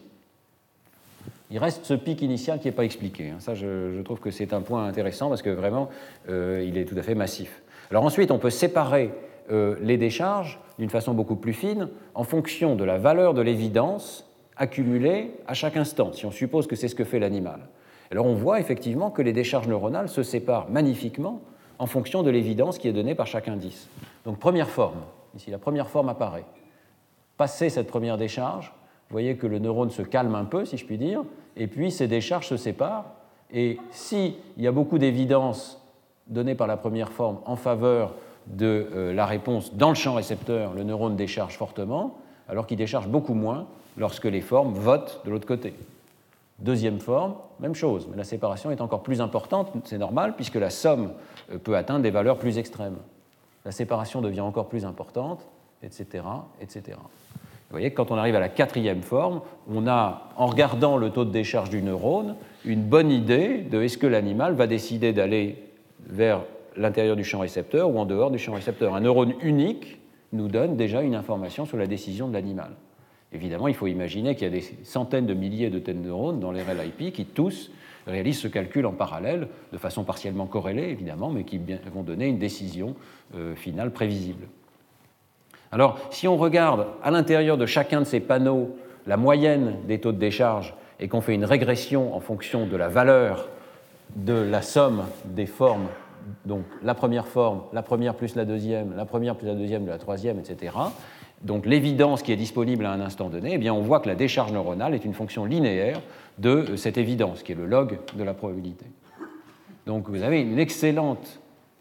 Il reste ce pic initial qui n'est pas expliqué. Ça, je trouve que c'est un point intéressant parce que vraiment, il est tout à fait massif. Alors ensuite, on peut séparer les décharges d'une façon beaucoup plus fine en fonction de la valeur de l'évidence accumulée à chaque instant, si on suppose que c'est ce que fait l'animal. Alors on voit effectivement que les décharges neuronales se séparent magnifiquement en fonction de l'évidence qui est donnée par chaque indice. Donc première forme, ici la première forme apparaît. Passé cette première décharge, vous voyez que le neurone se calme un peu, si je puis dire, et puis ces décharges se séparent. Et s'il y a beaucoup d'évidence donnée par la première forme en faveur de la réponse dans le champ récepteur, le neurone décharge fortement, alors qu'il décharge beaucoup moins lorsque les formes votent de l'autre côté. Deuxième forme, même chose, mais la séparation est encore plus importante, c'est normal, puisque la somme peut atteindre des valeurs plus extrêmes. La séparation devient encore plus importante, etc., etc. Vous voyez que quand on arrive à la quatrième forme, on a, en regardant le taux de décharge du neurone, une bonne idée de est-ce que l'animal va décider d'aller vers l'intérieur du champ récepteur ou en dehors du champ récepteur. Un neurone unique nous donne déjà une information sur la décision de l'animal. Évidemment, il faut imaginer qu'il y a des centaines de milliers de tels neurones dans les RLIP qui tous réalisent ce calcul en parallèle, de façon partiellement corrélée, évidemment, mais qui vont donner une décision finale prévisible. Alors, si on regarde à l'intérieur de chacun de ces panneaux la moyenne des taux de décharge et qu'on fait une régression en fonction de la valeur de la somme des formes, donc la première forme, la première plus la deuxième plus la deuxième de la troisième, etc., donc l'évidence qui est disponible à un instant donné, eh bien on voit que la décharge neuronale est une fonction linéaire de cette évidence, qui est le log de la probabilité. Donc vous avez une excellente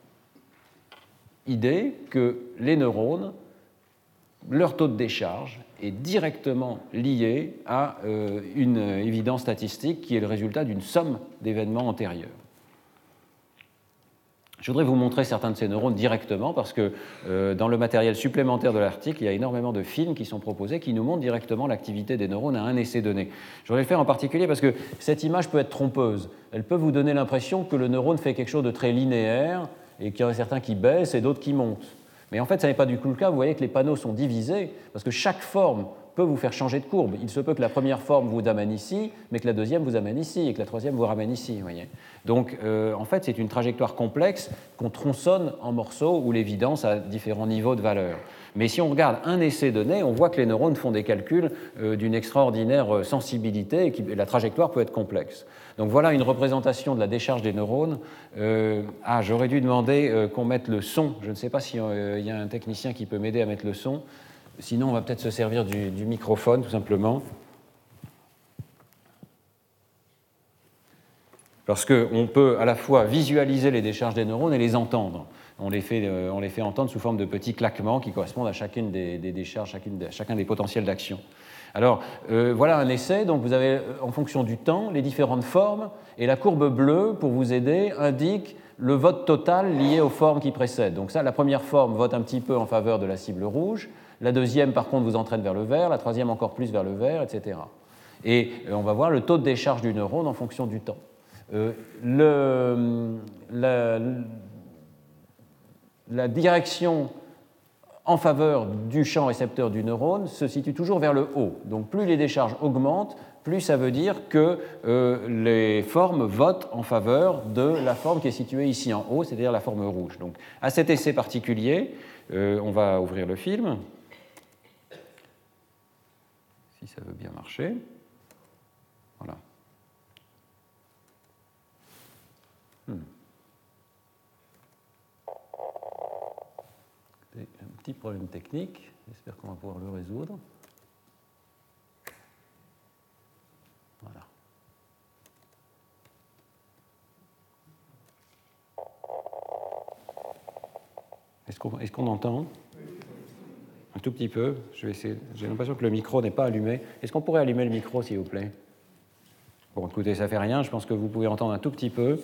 idée que les neurones, leur taux de décharge est directement lié à une évidence statistique qui est le résultat d'une somme d'événements antérieurs. Je voudrais vous montrer certains de ces neurones directement parce que dans le matériel supplémentaire de l'article, il y a énormément de films qui sont proposés qui nous montrent directement l'activité des neurones à un essai donné. Je voudrais le faire en particulier parce que cette image peut être trompeuse. Elle peut vous donner l'impression que le neurone fait quelque chose de très linéaire et qu'il y en a certains qui baissent et d'autres qui montent. Mais en fait, ça n'est pas du tout le cas. Vous voyez que les panneaux sont divisés parce que chaque forme peut vous faire changer de courbe. Il se peut que la première forme vous amène ici, mais que la deuxième vous amène ici et que la troisième vous ramène ici. Vous voyez. Donc, en fait, c'est une trajectoire complexe qu'on tronçonne en morceaux où l'évidence a différents niveaux de valeur. Mais si on regarde un essai donné, on voit que les neurones font des calculs d'une extraordinaire sensibilité et la trajectoire peut être complexe. Donc voilà une représentation de la décharge des neurones. J'aurais dû demander qu'on mette le son. Je ne sais pas s'il y a un technicien qui peut m'aider à mettre le son. Sinon, on va peut-être se servir du microphone, tout simplement. Parce qu'on peut à la fois visualiser les décharges des neurones et les entendre. on les fait entendre sous forme de petits claquements qui correspondent à chacune des décharges, chacun des potentiels d'action. Alors, voilà un essai. Donc, vous avez, en fonction du temps, les différentes formes, et la courbe bleue, pour vous aider, indique le vote total lié aux formes qui précèdent. Donc ça, la première forme vote un petit peu en faveur de la cible rouge, la deuxième, par contre, vous entraîne vers le vert, la troisième encore plus vers le vert, etc. Et on va voir le taux de décharge du neurone en fonction du temps. La direction en faveur du champ récepteur du neurone se situe toujours vers le haut. Donc plus les décharges augmentent, plus ça veut dire que les formes votent en faveur de la forme qui est située ici en haut, c'est-à-dire la forme rouge. Donc à cet essai particulier, on va ouvrir le film, si ça veut bien marcher. Voilà. C'est un petit problème technique, j'espère qu'on va pouvoir le résoudre. Voilà. Est-ce qu'on entend? Un tout petit peu. Je vais essayer. J'ai l'impression que le micro n'est pas allumé. Est-ce qu'on pourrait allumer le micro, s'il vous plaît? Bon, écoutez, ça ne fait rien. Je pense que vous pouvez entendre un tout petit peu.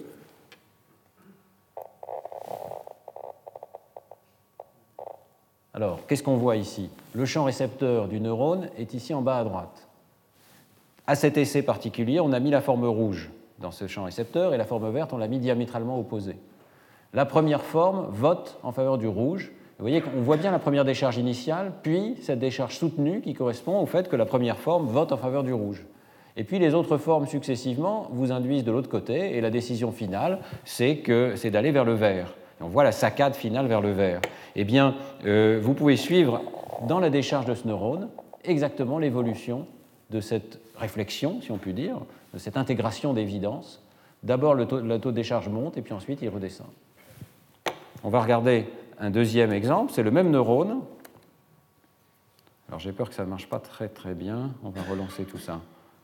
Alors, qu'est-ce qu'on voit ici? Le champ récepteur du neurone est ici en bas à droite. À cet essai particulier, on a mis la forme rouge dans ce champ récepteur et la forme verte, on l'a mis diamétralement opposée. La première forme vote en faveur du rouge. Vous voyez qu'on voit bien la première décharge initiale, puis cette décharge soutenue qui correspond au fait que la première forme vote en faveur du rouge. Et puis les autres formes successivement vous induisent de l'autre côté, et la décision finale, c'est d'aller vers le vert. Et on voit la saccade finale vers le vert. Eh bien, vous pouvez suivre dans la décharge de ce neurone exactement l'évolution de cette réflexion, si on peut dire, de cette intégration d'évidence. D'abord, le taux de décharge monte, et puis ensuite, il redescend. On va regarder un deuxième exemple, c'est le même neurone. Alors j'ai peur que ça ne marche pas très très bien, on va relancer tout ça.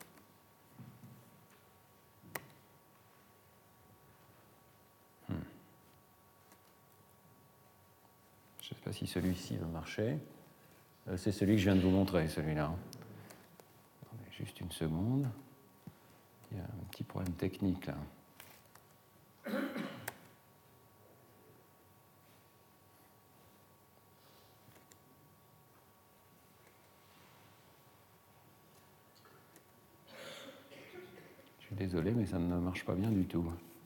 Je ne sais pas si celui-ci va marcher. C'est celui que je viens de vous montrer, celui-là. Juste une seconde. Il y a un petit problème technique là. Je suis désolé, mais ça ne marche pas bien du tout.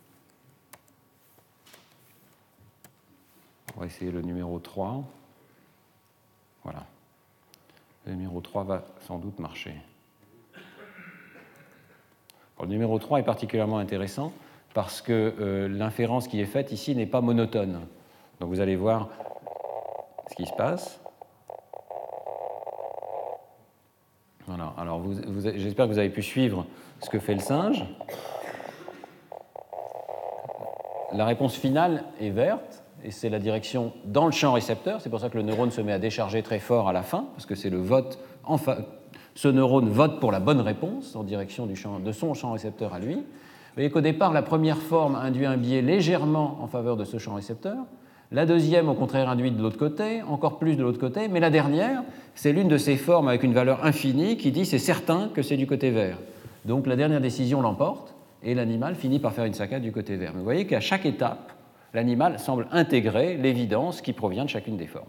On va essayer le numéro 3. Voilà. Le numéro 3 va sans doute marcher. Alors, le numéro 3 est particulièrement intéressant parce que l'inférence qui est faite ici n'est pas monotone. Donc vous allez voir ce qui se passe. Voilà. Alors j'espère que vous avez pu suivre ce que fait le singe. La réponse finale est verte, et c'est la direction dans le champ récepteur. C'est pour ça que le neurone se met à décharger très fort à la fin, parce que c'est le vote. Ce neurone vote pour la bonne réponse en direction de son champ récepteur à lui. Vous voyez qu'au départ, la première forme induit un biais légèrement en faveur de ce champ récepteur. La deuxième, au contraire, induit de l'autre côté, encore plus de l'autre côté. Mais la dernière, c'est l'une de ces formes avec une valeur infinie qui dit c'est certain que c'est du côté vert. Donc la dernière décision l'emporte et l'animal finit par faire une saccade du côté vert. Mais vous voyez qu'à chaque étape, l'animal semble intégrer l'évidence qui provient de chacune des formes.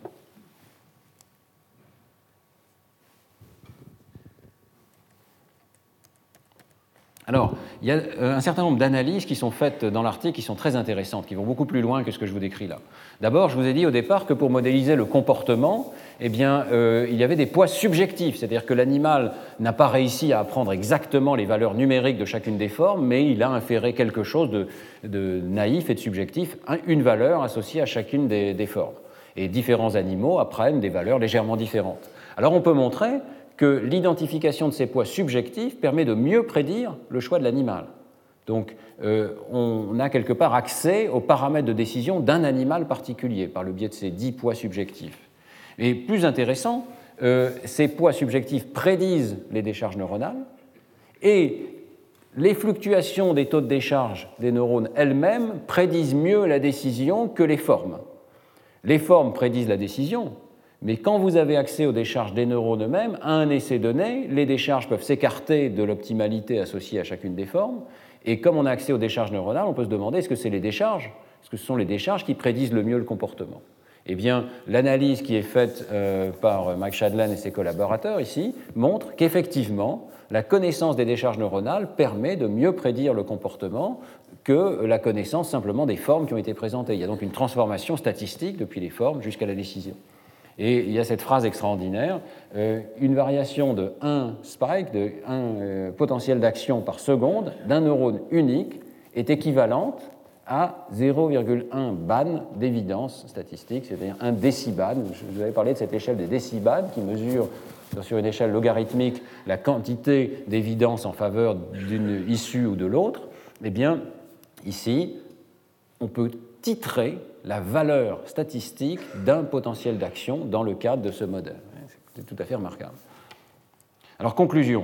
Alors, il y a un certain nombre d'analyses qui sont faites dans l'article qui sont très intéressantes, qui vont beaucoup plus loin que ce que je vous décris là. D'abord, je vous ai dit au départ que pour modéliser le comportement, eh bien, il y avait des poids subjectifs, c'est-à-dire que l'animal n'a pas réussi à apprendre exactement les valeurs numériques de chacune des formes, mais il a inféré quelque chose de naïf et de subjectif, une valeur associée à chacune des formes. Et différents animaux apprennent des valeurs légèrement différentes. Alors on peut montrer que l'identification de ces poids subjectifs permet de mieux prédire le choix de l'animal. Donc, on a quelque part accès aux paramètres de décision d'un animal particulier par le biais de ces 10 poids subjectifs. Et plus intéressant, ces poids subjectifs prédisent les décharges neuronales et les fluctuations des taux de décharge des neurones elles-mêmes prédisent mieux la décision que les formes. Les formes prédisent la décision, mais quand vous avez accès aux décharges des neurones eux-mêmes, à un essai donné, les décharges peuvent s'écarter de l'optimalité associée à chacune des formes, et comme on a accès aux décharges neuronales, on peut se demander est-ce que c'est les décharges, est-ce que ce sont les décharges qui prédisent le mieux le comportement? Eh bien, l'analyse qui est faite par Mike Shadlen et ses collaborateurs ici montre qu'effectivement, la connaissance des décharges neuronales permet de mieux prédire le comportement que la connaissance simplement des formes qui ont été présentées. Il y a donc une transformation statistique depuis les formes jusqu'à la décision. Et il y a cette phrase extraordinaire, une variation de 1 spike, de 1 potentiel d'action par seconde d'un neurone unique est équivalente à 0,1 ban d'évidence statistique, c'est-à-dire 1 déciban. Je vous avais parlé de cette échelle des décibans qui mesure sur une échelle logarithmique la quantité d'évidence en faveur d'une issue ou de l'autre. Eh bien, ici, on peut titrer la valeur statistique d'un potentiel d'action dans le cadre de ce modèle. C'est tout à fait remarquable. Alors, conclusion.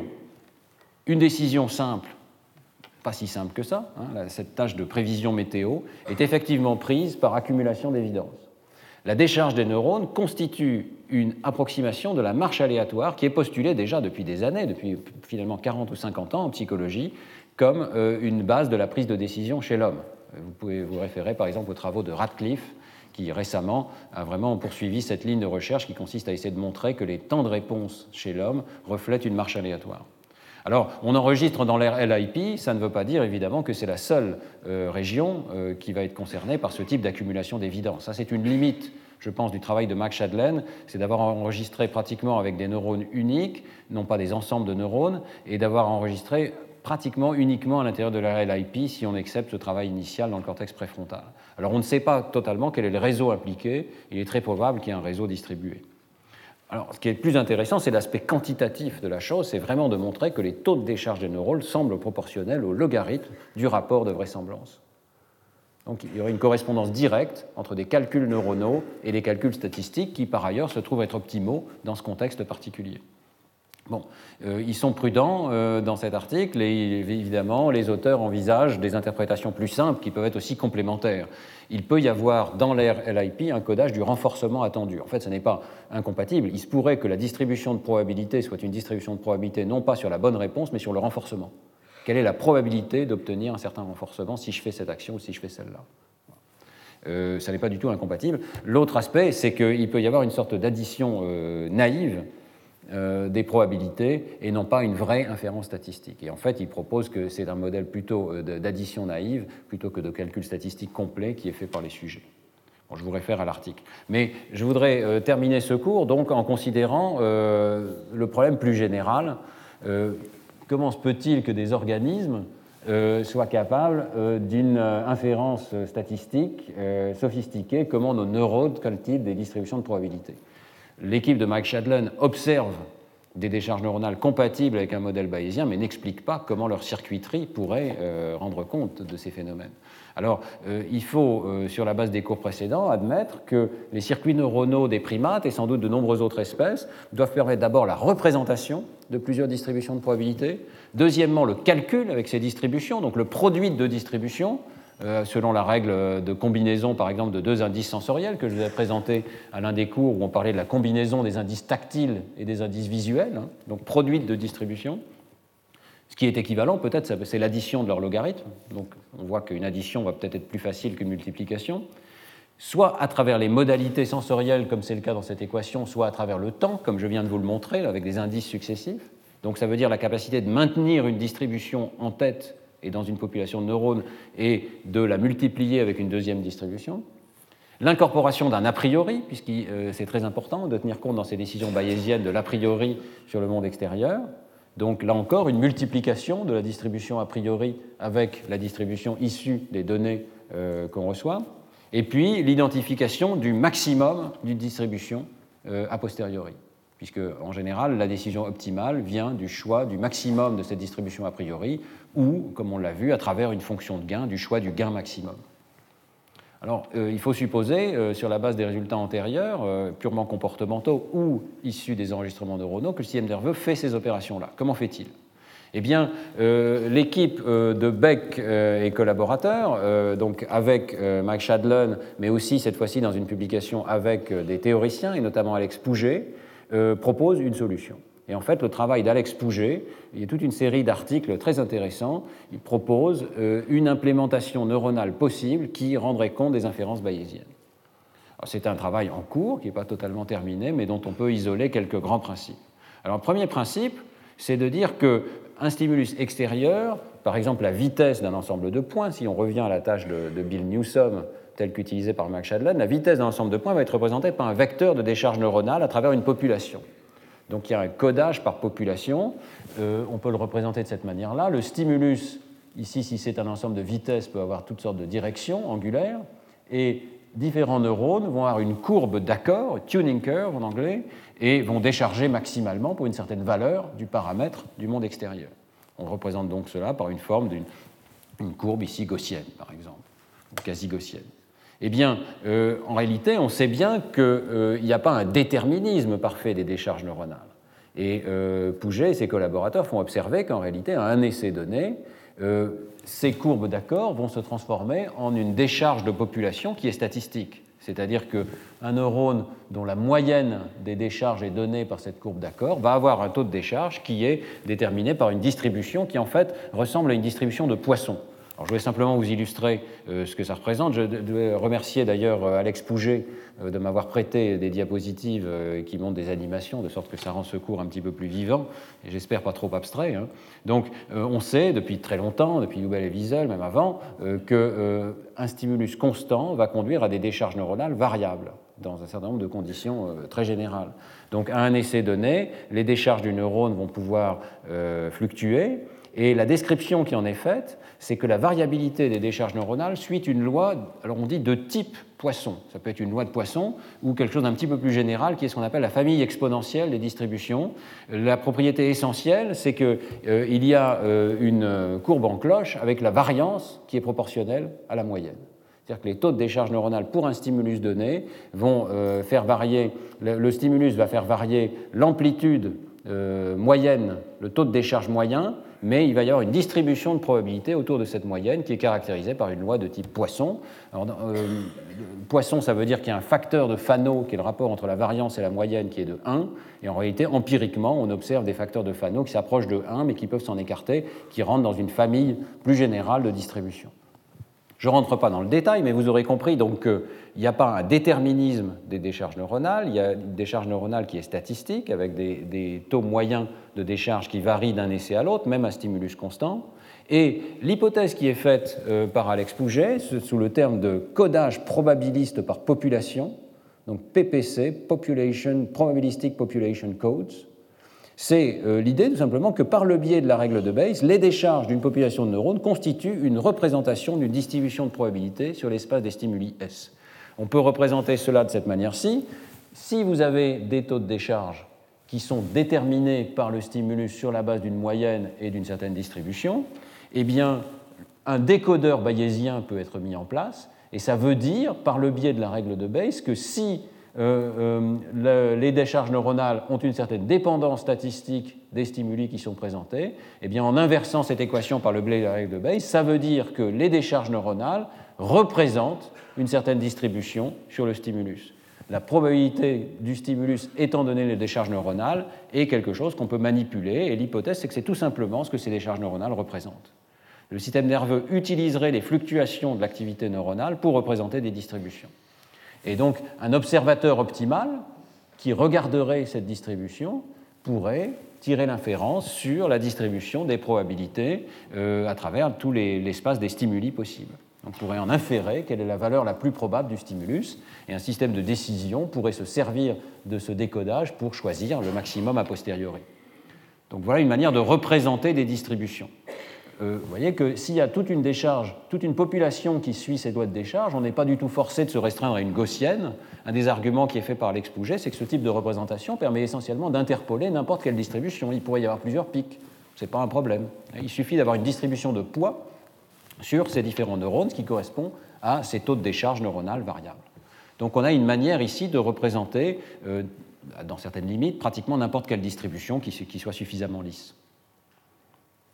Une décision simple, pas si simple que ça, cette tâche de prévision météo, est effectivement prise par accumulation d'évidence. La décharge des neurones constitue une approximation de la marche aléatoire qui est postulée déjà depuis des années, depuis finalement 40 ou 50 ans en psychologie, comme une base de la prise de décision chez l'homme. Vous pouvez vous référer par exemple aux travaux de Radcliffe, qui récemment a vraiment poursuivi cette ligne de recherche qui consiste à essayer de montrer que les temps de réponse chez l'homme reflètent une marche aléatoire. Alors, on enregistre dans l'ère LIP, ça ne veut pas dire évidemment que c'est la seule région qui va être concernée par ce type d'accumulation d'évidence. Ça, c'est une limite, je pense, du travail de Max Shadlen, c'est d'avoir enregistré pratiquement avec des neurones uniques, non pas des ensembles de neurones, et d'avoir enregistré pratiquement uniquement à l'intérieur de l'ère LIP si on accepte ce travail initial dans le cortex préfrontal. Alors, on ne sait pas totalement quel est le réseau impliqué, il est très probable qu'il y ait un réseau distribué. Alors, ce qui est le plus intéressant, c'est l'aspect quantitatif de la chose, c'est vraiment de montrer que les taux de décharge des neurones semblent proportionnels au logarithme du rapport de vraisemblance. Donc, il y aurait une correspondance directe entre des calculs neuronaux et des calculs statistiques qui, par ailleurs, se trouvent être optimaux dans ce contexte particulier. Bon, ils sont prudents dans cet article et évidemment, les auteurs envisagent des interprétations plus simples qui peuvent être aussi complémentaires. Il peut y avoir dans l'ère LIP un codage du renforcement attendu. En fait, ce n'est pas incompatible. Il se pourrait que la distribution de probabilité soit une distribution de probabilité non pas sur la bonne réponse, mais sur le renforcement. Quelle est la probabilité d'obtenir un certain renforcement si je fais cette action ou si je fais celle-là? Ça n'est pas du tout incompatible. L'autre aspect, c'est qu'il peut y avoir une sorte d'addition naïve des probabilités et non pas une vraie inférence statistique. Et en fait, il propose que c'est un modèle plutôt d'addition naïve plutôt que de calcul statistique complet qui est fait par les sujets. Bon, je vous réfère à l'article. Mais je voudrais terminer ce cours donc, en considérant le problème plus général. Comment se peut-il que des organismes soient capables d'une inférence statistique sophistiquée? Comment nos neurones calculent des distributions de probabilité? L'équipe de Mike Shadlen observe des décharges neuronales compatibles avec un modèle bayésien, mais n'explique pas comment leur circuiterie pourrait rendre compte de ces phénomènes. Alors, il faut, sur la base des cours précédents, admettre que les circuits neuronaux des primates, et sans doute de nombreuses autres espèces, doivent permettre d'abord la représentation de plusieurs distributions de probabilité, deuxièmement, le calcul avec ces distributions, donc le produit de distributions, selon la règle de combinaison, par exemple, de deux indices sensoriels que je vous ai présenté à l'un des cours où on parlait de la combinaison des indices tactiles et des indices visuels, donc produits de distribution. Ce qui est équivalent, peut-être, c'est l'addition de leur logarithme. Donc, on voit qu'une addition va peut-être être plus facile qu'une multiplication, soit à travers les modalités sensorielles, comme c'est le cas dans cette équation, soit à travers le temps, comme je viens de vous le montrer, avec des indices successifs. Donc, ça veut dire la capacité de maintenir une distribution en tête et dans une population de neurones, et de la multiplier avec une deuxième distribution. L'incorporation d'un a priori, puisque c'est très important de tenir compte dans ces décisions bayésiennes de l'a priori sur le monde extérieur. Donc là encore, une multiplication de la distribution a priori avec la distribution issue des données qu'on reçoit. Et puis l'identification du maximum d'une distribution a posteriori, puisque en général, la décision optimale vient du choix du maximum de cette distribution a priori, ou, comme on l'a vu, à travers une fonction de gain, du choix du gain maximum. Alors, il faut supposer, sur la base des résultats antérieurs, purement comportementaux ou issus des enregistrements neuronaux, que le système nerveux fait ces opérations-là. Comment fait-il? Eh bien, l'équipe de Beck et collaborateurs, donc avec Mike Shadlen, mais aussi cette fois-ci dans une publication avec des théoriciens, et notamment Alex Pouget, propose une solution. Et en fait, le travail d'Alex Pouget, il y a toute une série d'articles très intéressants, il propose une implémentation neuronale possible qui rendrait compte des inférences bayésiennes. C'est un travail en cours, qui n'est pas totalement terminé, mais dont on peut isoler quelques grands principes. Alors, le premier principe, c'est de dire qu'un stimulus extérieur, par exemple la vitesse d'un ensemble de points, si on revient à la tâche de Bill Newsom, telle qu'utilisée par Mike Shadlen, la vitesse d'un ensemble de points va être représentée par un vecteur de décharge neuronale à travers une population. Donc il y a un codage par population, on peut le représenter de cette manière-là. Le stimulus, ici, si c'est un ensemble de vitesses, peut avoir toutes sortes de directions angulaires, et différents neurones vont avoir une courbe d'accord, tuning curve en anglais, et vont décharger maximalement pour une certaine valeur du paramètre du monde extérieur. On représente donc cela par une forme d'une courbe ici gaussienne, par exemple, ou quasi-gaussienne. Eh bien, en réalité, on sait bien qu'il n'y a pas un déterminisme parfait des décharges neuronales. Et Pouget et ses collaborateurs font observer qu'en réalité, à un essai donné, ces courbes d'accord vont se transformer en une décharge de population qui est statistique. C'est-à-dire qu'un neurone dont la moyenne des décharges est donnée par cette courbe d'accord va avoir un taux de décharge qui est déterminé par une distribution qui en fait ressemble à une distribution de Poisson. Alors, je voulais simplement vous illustrer ce que ça représente. Je dois remercier d'ailleurs Alex Pouget de m'avoir prêté des diapositives qui montrent des animations, de sorte que ça rend ce cours un petit peu plus vivant, et j'espère pas trop abstrait. Donc, on sait depuis très longtemps, depuis Hubel et Wiesel, même avant, qu'un stimulus constant va conduire à des décharges neuronales variables dans un certain nombre de conditions très générales. Donc, à un essai donné, les décharges du neurone vont pouvoir fluctuer, et la description qui en est faite, c'est que la variabilité des décharges neuronales suit une loi, alors on dit de type Poisson. Ça peut être une loi de Poisson ou quelque chose d'un petit peu plus général qui est ce qu'on appelle la famille exponentielle des distributions. La propriété essentielle, c'est qu'il y a une courbe en cloche avec la variance qui est proportionnelle à la moyenne. C'est-à-dire que les taux de décharge neuronale pour un stimulus donné vont faire varier, le stimulus va faire varier l'amplitude moyenne, le taux de décharge moyen, mais il va y avoir une distribution de probabilité autour de cette moyenne qui est caractérisée par une loi de type Poisson. Alors, Poisson, ça veut dire qu'il y a un facteur de Fano, qui est le rapport entre la variance et la moyenne, qui est de 1, et en réalité, empiriquement, on observe des facteurs de Fano qui s'approchent de 1, mais qui peuvent s'en écarter, qui rentrent dans une famille plus générale de distribution. Je ne rentre pas dans le détail, mais vous aurez compris donc qu'il n'y a pas un déterminisme des décharges neuronales, il y a une décharge neuronale qui est statistique, avec des taux moyens de décharge qui varient d'un essai à l'autre, même un stimulus constant. Et l'hypothèse qui est faite par Alex Pouget, sous le terme de codage probabiliste par population, donc PPC, Probabilistic Population Codes, c'est l'idée tout simplement que par le biais de la règle de Bayes, les décharges d'une population de neurones constituent une représentation d'une distribution de probabilité sur l'espace des stimuli S. On peut représenter cela de cette manière-ci. Si vous avez des taux de décharge qui sont déterminés par le stimulus sur la base d'une moyenne et d'une certaine distribution, eh bien, un décodeur bayésien peut être mis en place, et ça veut dire, par le biais de la règle de Bayes, que si les décharges neuronales ont une certaine dépendance statistique des stimuli qui sont présentés, eh bien, en inversant cette équation par le biais de la règle de Bayes, ça veut dire que les décharges neuronales représentent une certaine distribution sur le stimulus. La probabilité du stimulus étant donné les décharges neuronales est quelque chose qu'on peut manipuler, et l'hypothèse, c'est que c'est tout simplement ce que ces décharges neuronales représentent. Le système nerveux utiliserait les fluctuations de l'activité neuronale pour représenter des distributions. Et donc, un observateur optimal qui regarderait cette distribution pourrait tirer l'inférence sur la distribution des probabilités à travers tout l'espace des stimuli possibles. On pourrait en inférer quelle est la valeur la plus probable du stimulus, et un système de décision pourrait se servir de ce décodage pour choisir le maximum a posteriori. Donc voilà une manière de représenter des distributions. Vous voyez que s'il y a toute une décharge, toute une population qui suit ces lois de décharge, on n'est pas du tout forcé de se restreindre à une gaussienne. Un des arguments qui est fait par Alex Pouget, c'est que ce type de représentation permet essentiellement d'interpoler n'importe quelle distribution. Il pourrait y avoir plusieurs pics, ce n'est pas un problème. Il suffit d'avoir une distribution de poids sur ces différents neurones, ce qui correspond à ces taux de décharge neuronale variables. Donc on a une manière ici de représenter, dans certaines limites, pratiquement n'importe quelle distribution qui soit suffisamment lisse.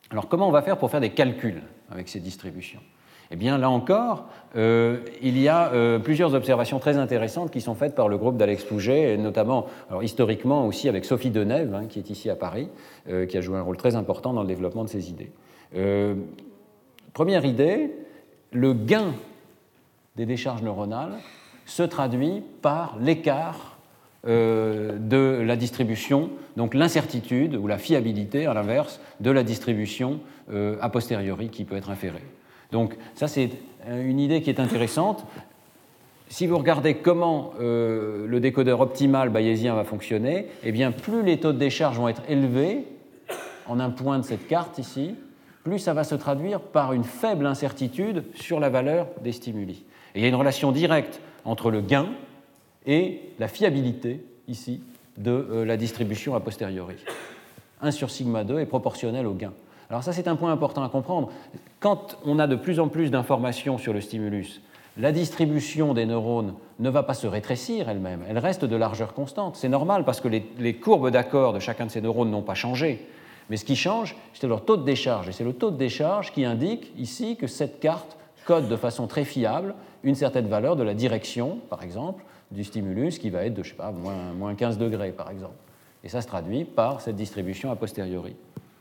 Alors comment on va faire pour faire des calculs avec ces distributions? Eh bien, là encore, il y a plusieurs observations très intéressantes qui sont faites par le groupe d'Alex Pouget, et notamment, alors, historiquement aussi avec Sophie Denève, hein, qui est ici à Paris, qui a joué un rôle très important dans le développement de ces idées. Première idée, le gain des décharges neuronales se traduit par l'écart de la distribution, donc l'incertitude ou la fiabilité, à l'inverse, de la distribution a posteriori qui peut être inférée. Donc ça, c'est une idée qui est intéressante. Si vous regardez comment le décodeur optimal bayésien va fonctionner, eh bien, plus les taux de décharge vont être élevés en un point de cette carte ici, plus ça va se traduire par une faible incertitude sur la valeur des stimuli. Et il y a une relation directe entre le gain et la fiabilité ici de la distribution a posteriori. 1 sur sigma 2 est proportionnel au gain. Alors ça, c'est un point important à comprendre. Quand on a de plus en plus d'informations sur le stimulus, la distribution des neurones ne va pas se rétrécir elle-même, elle reste de largeur constante. C'est normal parce que les courbes d'accord de chacun de ces neurones n'ont pas changé. Mais ce qui change, c'est leur taux de décharge. Et c'est le taux de décharge qui indique ici que cette carte code de façon très fiable une certaine valeur de la direction, par exemple, du stimulus qui va être de, je sais pas, moins 15 degrés, par exemple. Et ça se traduit par cette distribution a posteriori.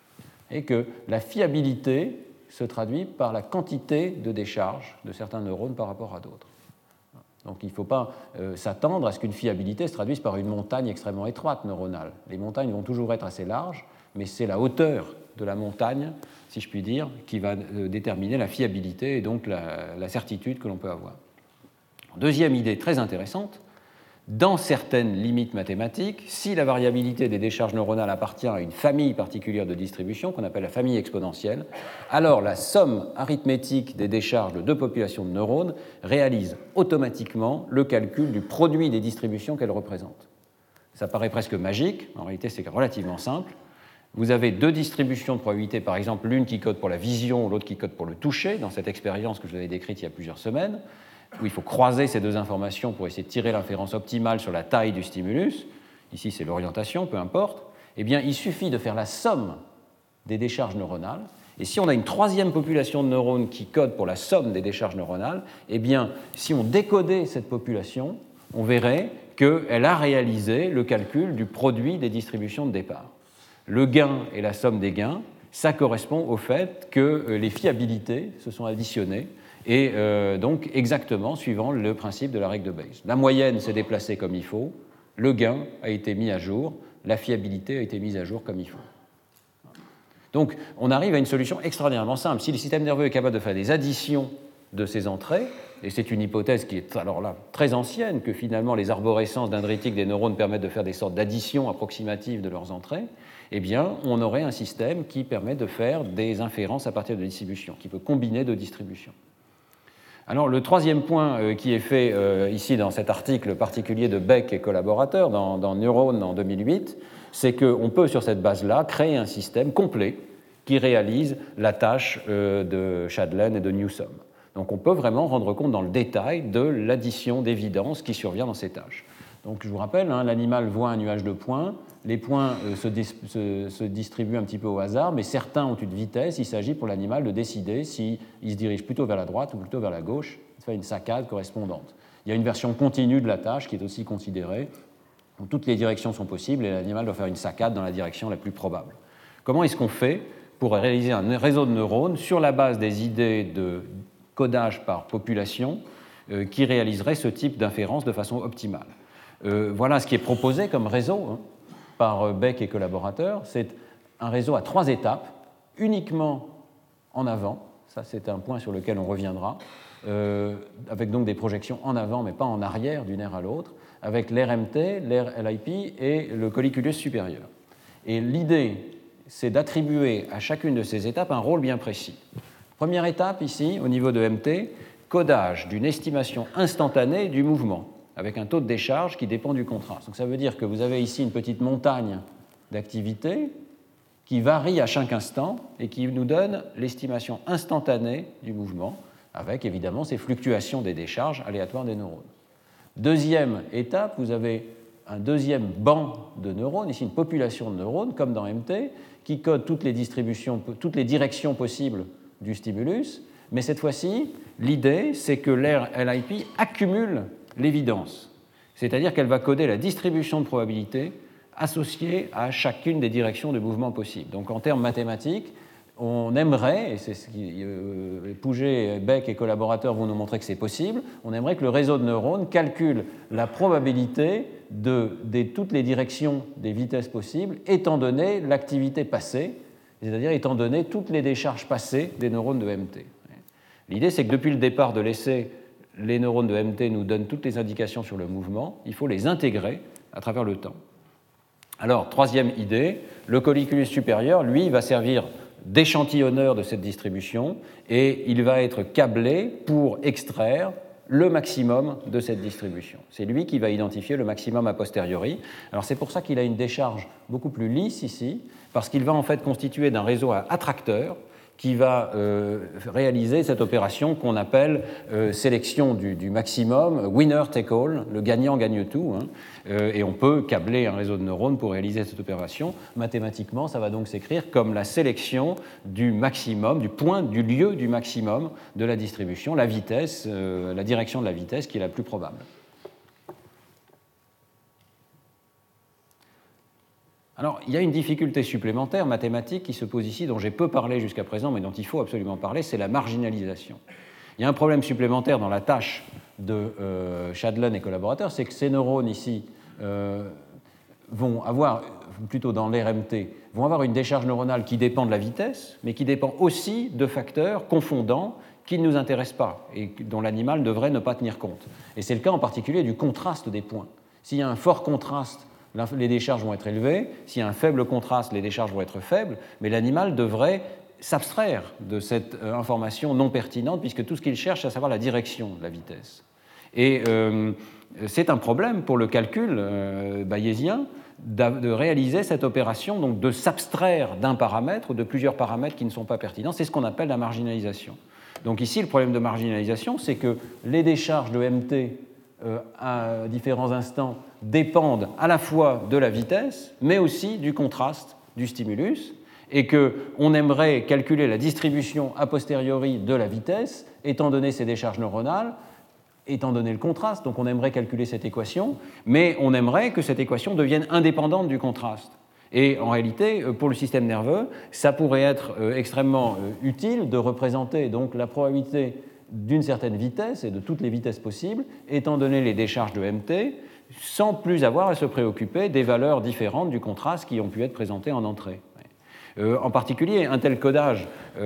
Et que la fiabilité se traduit par la quantité de décharge de certains neurones par rapport à d'autres. Donc il ne faut pas s'attendre à ce qu'une fiabilité se traduise par une montagne extrêmement étroite neuronale. Les montagnes vont toujours être assez larges, mais c'est la hauteur de la montagne, si je puis dire, qui va déterminer la fiabilité et donc la certitude que l'on peut avoir. Deuxième idée très intéressante, dans certaines limites mathématiques, si la variabilité des décharges neuronales appartient à une famille particulière de distribution, qu'on appelle la famille exponentielle, alors la somme arithmétique des décharges de deux populations de neurones réalise automatiquement le calcul du produit des distributions qu'elles représentent. Ça paraît presque magique, en réalité c'est relativement simple. Vous avez deux distributions de probabilité, par exemple l'une qui code pour la vision, l'autre qui code pour le toucher, dans cette expérience que je vous avais décrite il y a plusieurs semaines, où il faut croiser ces deux informations pour essayer de tirer l'inférence optimale sur la taille du stimulus, ici c'est l'orientation, peu importe, eh bien il suffit de faire la somme des décharges neuronales, et si on a une troisième population de neurones qui code pour la somme des décharges neuronales, eh bien si on décodait cette population, on verrait qu'elle a réalisé le calcul du produit des distributions de départ. Le gain et la somme des gains, ça correspond au fait que les fiabilités se sont additionnées, et donc exactement suivant le principe de la règle de Bayes. La moyenne s'est déplacée comme il faut, le gain a été mis à jour, la fiabilité a été mise à jour comme il faut. Donc on arrive à une solution extraordinairement simple. Si le système nerveux est capable de faire des additions de ces entrées, et c'est une hypothèse qui est alors là très ancienne, que finalement les arborescences dendritiques des neurones permettent de faire des sortes d'additions approximatives de leurs entrées, eh bien on aurait un système qui permet de faire des inférences à partir de distributions, qui peut combiner deux distributions. Alors, le troisième point qui est fait ici dans cet article particulier de Beck et collaborateurs dans Neurone en 2008, c'est qu'on peut, sur cette base-là, créer un système complet qui réalise la tâche de Shadlen et de Newsom. Donc, on peut vraiment rendre compte dans le détail de l'addition d'évidence qui survient dans ces tâches. Donc, je vous rappelle, l'animal voit un nuage de points, les points se distribuent un petit peu au hasard, mais certains ont une vitesse. Il s'agit pour l'animal de décider s'il se dirige plutôt vers la droite ou plutôt vers la gauche. Il fait une saccade correspondante. Il y a une version continue de la tâche qui est aussi considérée. Donc, toutes les directions sont possibles et l'animal doit faire une saccade dans la direction la plus probable. Comment est-ce qu'on fait pour réaliser un réseau de neurones sur la base des idées de codage par population qui réaliserait ce type d'inférence de façon optimale? Voilà ce qui est proposé comme réseau par Beck et collaborateurs. C'est un réseau à 3 étapes, uniquement en avant. Ça, c'est un point sur lequel on reviendra, avec donc des projections en avant, mais pas en arrière d'une aire à l'autre, avec l'RMT, l'RLIP et le colliculus supérieur. Et l'idée, c'est d'attribuer à chacune de ces étapes un rôle bien précis. Première étape, ici, au niveau de MT, codage d'une estimation instantanée du mouvement, avec un taux de décharge qui dépend du contraste. Donc ça veut dire que vous avez ici une petite montagne d'activité qui varie à chaque instant et qui nous donne l'estimation instantanée du mouvement, avec évidemment ces fluctuations des décharges aléatoires des neurones. Deuxième étape, vous avez un deuxième banc de neurones, ici une population de neurones, comme dans MT, qui code toutes les directions possibles du stimulus, mais cette fois-ci, l'idée, c'est que l'aire LIP accumule l'évidence, c'est-à-dire qu'elle va coder la distribution de probabilité associée à chacune des directions de mouvement possibles. Donc en termes mathématiques, on aimerait, et c'est ce qui Pouget, Beck et collaborateurs vont nous montrer que c'est possible, on aimerait que le réseau de neurones calcule la probabilité de toutes les directions des vitesses possibles, étant donné l'activité passée, c'est-à-dire étant donné toutes les décharges passées des neurones de MT. L'idée, c'est que depuis le départ de l'essai, les neurones de MT nous donnent toutes les indications sur le mouvement, il faut les intégrer à travers le temps. Alors, troisième idée, le colliculus supérieur, lui, va servir d'échantillonneur de cette distribution et il va être câblé pour extraire le maximum de cette distribution. C'est lui qui va identifier le maximum a posteriori. Alors c'est pour ça qu'il a une décharge beaucoup plus lisse ici, parce qu'il va en fait constituer d'un réseau à attracteurs qui va réaliser cette opération qu'on appelle sélection du maximum, winner take all, le gagnant gagne tout, hein, et on peut câbler un réseau de neurones pour réaliser cette opération. Mathématiquement, ça va donc s'écrire comme la sélection du maximum, du point, du lieu du maximum de la distribution, la vitesse, la direction de la vitesse qui est la plus probable. Alors, il y a une difficulté supplémentaire mathématique qui se pose ici, dont j'ai peu parlé jusqu'à présent, mais dont il faut absolument parler, c'est la marginalisation. Il y a un problème supplémentaire dans la tâche de Shadlen et collaborateurs, c'est que ces neurones ici vont avoir, plutôt dans l'RMT, vont avoir une décharge neuronale qui dépend de la vitesse, mais qui dépend aussi de facteurs confondants qui ne nous intéressent pas et dont l'animal devrait ne pas tenir compte. Et c'est le cas en particulier du contraste des points. S'il y a un fort contraste, les décharges vont être élevées, s'il y a un faible contraste, les décharges vont être faibles, mais l'animal devrait s'abstraire de cette information non pertinente, puisque tout ce qu'il cherche, c'est à savoir la direction de la vitesse. Et c'est un problème pour le calcul bayésien de réaliser cette opération, donc de s'abstraire d'un paramètre ou de plusieurs paramètres qui ne sont pas pertinents. C'est ce qu'on appelle la marginalisation. Donc ici, le problème de marginalisation, c'est que les décharges de MT à différents instants dépendent à la fois de la vitesse, mais aussi du contraste du stimulus, et qu'on aimerait calculer la distribution a posteriori de la vitesse, étant donné ces décharges neuronales, étant donné le contraste. Donc on aimerait calculer cette équation, mais on aimerait que cette équation devienne indépendante du contraste. Et en réalité, pour le système nerveux, ça pourrait être extrêmement utile de représenter donc la probabilité d'une certaine vitesse et de toutes les vitesses possibles, étant donné les décharges de MT, sans plus avoir à se préoccuper des valeurs différentes du contraste qui ont pu être présentées en entrée. En particulier, un tel codage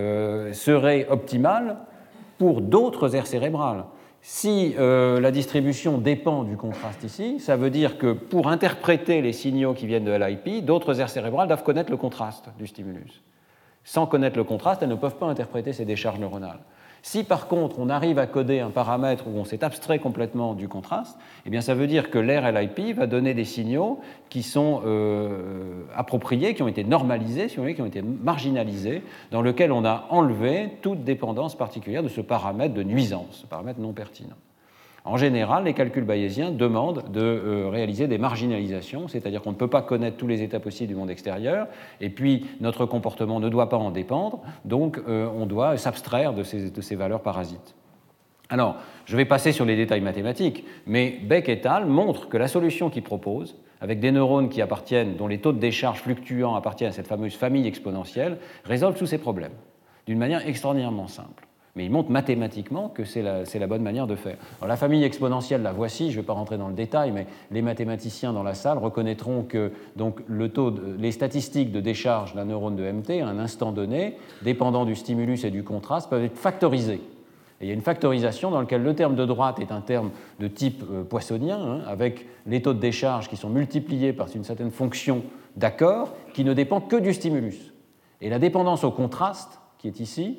serait optimal pour d'autres aires cérébrales. Si la distribution dépend du contraste ici, ça veut dire que pour interpréter les signaux qui viennent de LIP, d'autres aires cérébrales doivent connaître le contraste du stimulus. Sans connaître le contraste, elles ne peuvent pas interpréter ces décharges neuronales. Si par contre on arrive à coder un paramètre où on s'est abstrait complètement du contraste, eh bien ça veut dire que l'aire LIP va donner des signaux qui sont appropriés, qui ont été normalisés, si vous voulez, qui ont été marginalisés, dans lequel on a enlevé toute dépendance particulière de ce paramètre de nuisance, ce paramètre non pertinent. En général, les calculs bayésiens demandent de réaliser des marginalisations, c'est-à-dire qu'on ne peut pas connaître tous les états possibles du monde extérieur, et puis notre comportement ne doit pas en dépendre, donc on doit s'abstraire de ces valeurs parasites. Alors, je vais passer sur les détails mathématiques, mais Beck et al. Montrent que la solution qu'ils proposent, avec des neurones qui appartiennent, dont les taux de décharge fluctuants appartiennent à cette fameuse famille exponentielle, résolvent tous ces problèmes, d'une manière extraordinairement simple. Mais il montre mathématiquement que c'est la bonne manière de faire. Alors, la famille exponentielle, la voici, je ne vais pas rentrer dans le détail, mais les mathématiciens dans la salle reconnaîtront que donc, les statistiques de décharge d'un neurone de MT à un instant donné, dépendant du stimulus et du contraste, peuvent être factorisées. Et il y a une factorisation dans laquelle le terme de droite est un terme de type poissonien, hein, avec les taux de décharge qui sont multipliés par une certaine fonction d'accord qui ne dépend que du stimulus. Et la dépendance au contraste, qui est ici,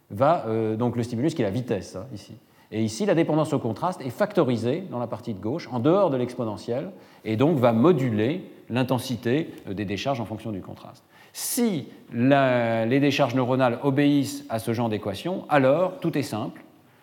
donc le stimulus qui est la vitesse, hein, ici. Et ici, la dépendance au contraste est factorisée dans la partie de gauche, en dehors de l'exponentielle, et donc va moduler l'intensité des décharges en fonction du contraste. Si les décharges neuronales obéissent à ce genre d'équation, alors tout est simple,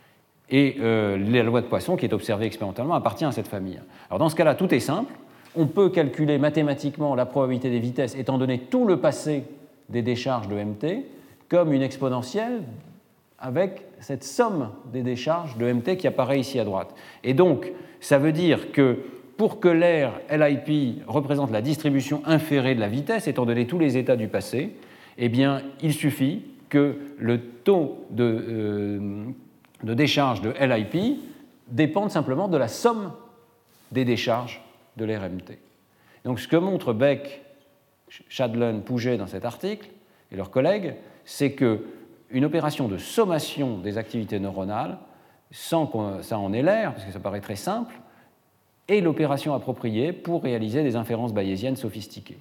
et la loi de Poisson, qui est observée expérimentalement, appartient à cette famille. Alors dans ce cas-là, tout est simple. On peut calculer mathématiquement la probabilité des vitesses, étant donné tout le passé des décharges de MT comme une exponentielle avec cette somme des décharges de MT qui apparaît ici à droite. Et donc, ça veut dire que pour que l'air LIP représente la distribution inférée de la vitesse, étant donné tous les états du passé, eh bien, il suffit que le taux de décharge de LIP dépende simplement de la somme des décharges de l'air MT. Donc, ce que montrent Beck, Shadlen, Pouget dans cet article, et leurs collègues, c'est qu'une opération de sommation des activités neuronales, sans que ça en ait l'air, parce que ça paraît très simple, est l'opération appropriée pour réaliser des inférences bayésiennes sophistiquées.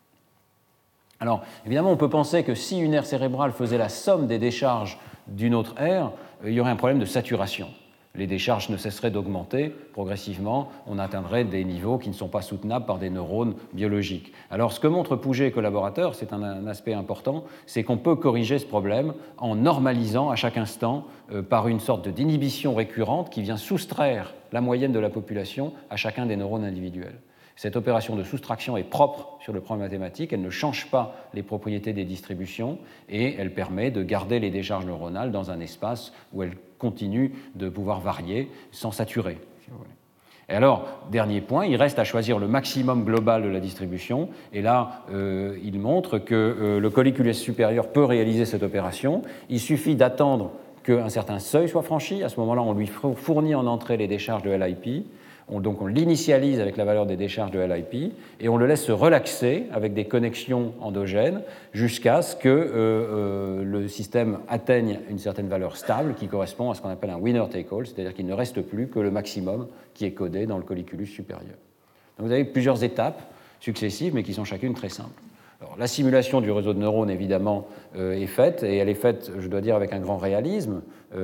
Alors, évidemment, on peut penser que si une aire cérébrale faisait la somme des décharges d'une autre aire, il y aurait un problème de saturation. Les décharges ne cesseraient d'augmenter progressivement, on atteindrait des niveaux qui ne sont pas soutenables par des neurones biologiques. Alors, ce que montrent Pouget et collaborateurs, c'est un aspect important, c'est qu'on peut corriger ce problème en normalisant à chaque instant par une sorte d'inhibition récurrente qui vient soustraire la moyenne de la population à chacun des neurones individuels. Cette opération de soustraction est propre sur le plan mathématique, elle ne change pas les propriétés des distributions et elle permet de garder les décharges neuronales dans un espace où elles continuent de pouvoir varier sans saturer. Si vous voulez. Et alors, dernier point, il reste à choisir le maximum global de la distribution. Et là, il montre que le colliculus supérieur peut réaliser cette opération. Il suffit d'attendre qu'un certain seuil soit franchi. À ce moment-là, on lui fournit en entrée les décharges de LIP. Donc on l'initialise avec la valeur des décharges de LIP et on le laisse se relaxer avec des connexions endogènes jusqu'à ce que le système atteigne une certaine valeur stable qui correspond à ce qu'on appelle un winner-take-all, c'est-à-dire qu'il ne reste plus que le maximum qui est codé dans le colliculus supérieur. Donc vous avez plusieurs étapes successives mais qui sont chacune très simples. Alors, la simulation du réseau de neurones, évidemment, est faite, et elle est faite, je dois dire, avec un grand réalisme,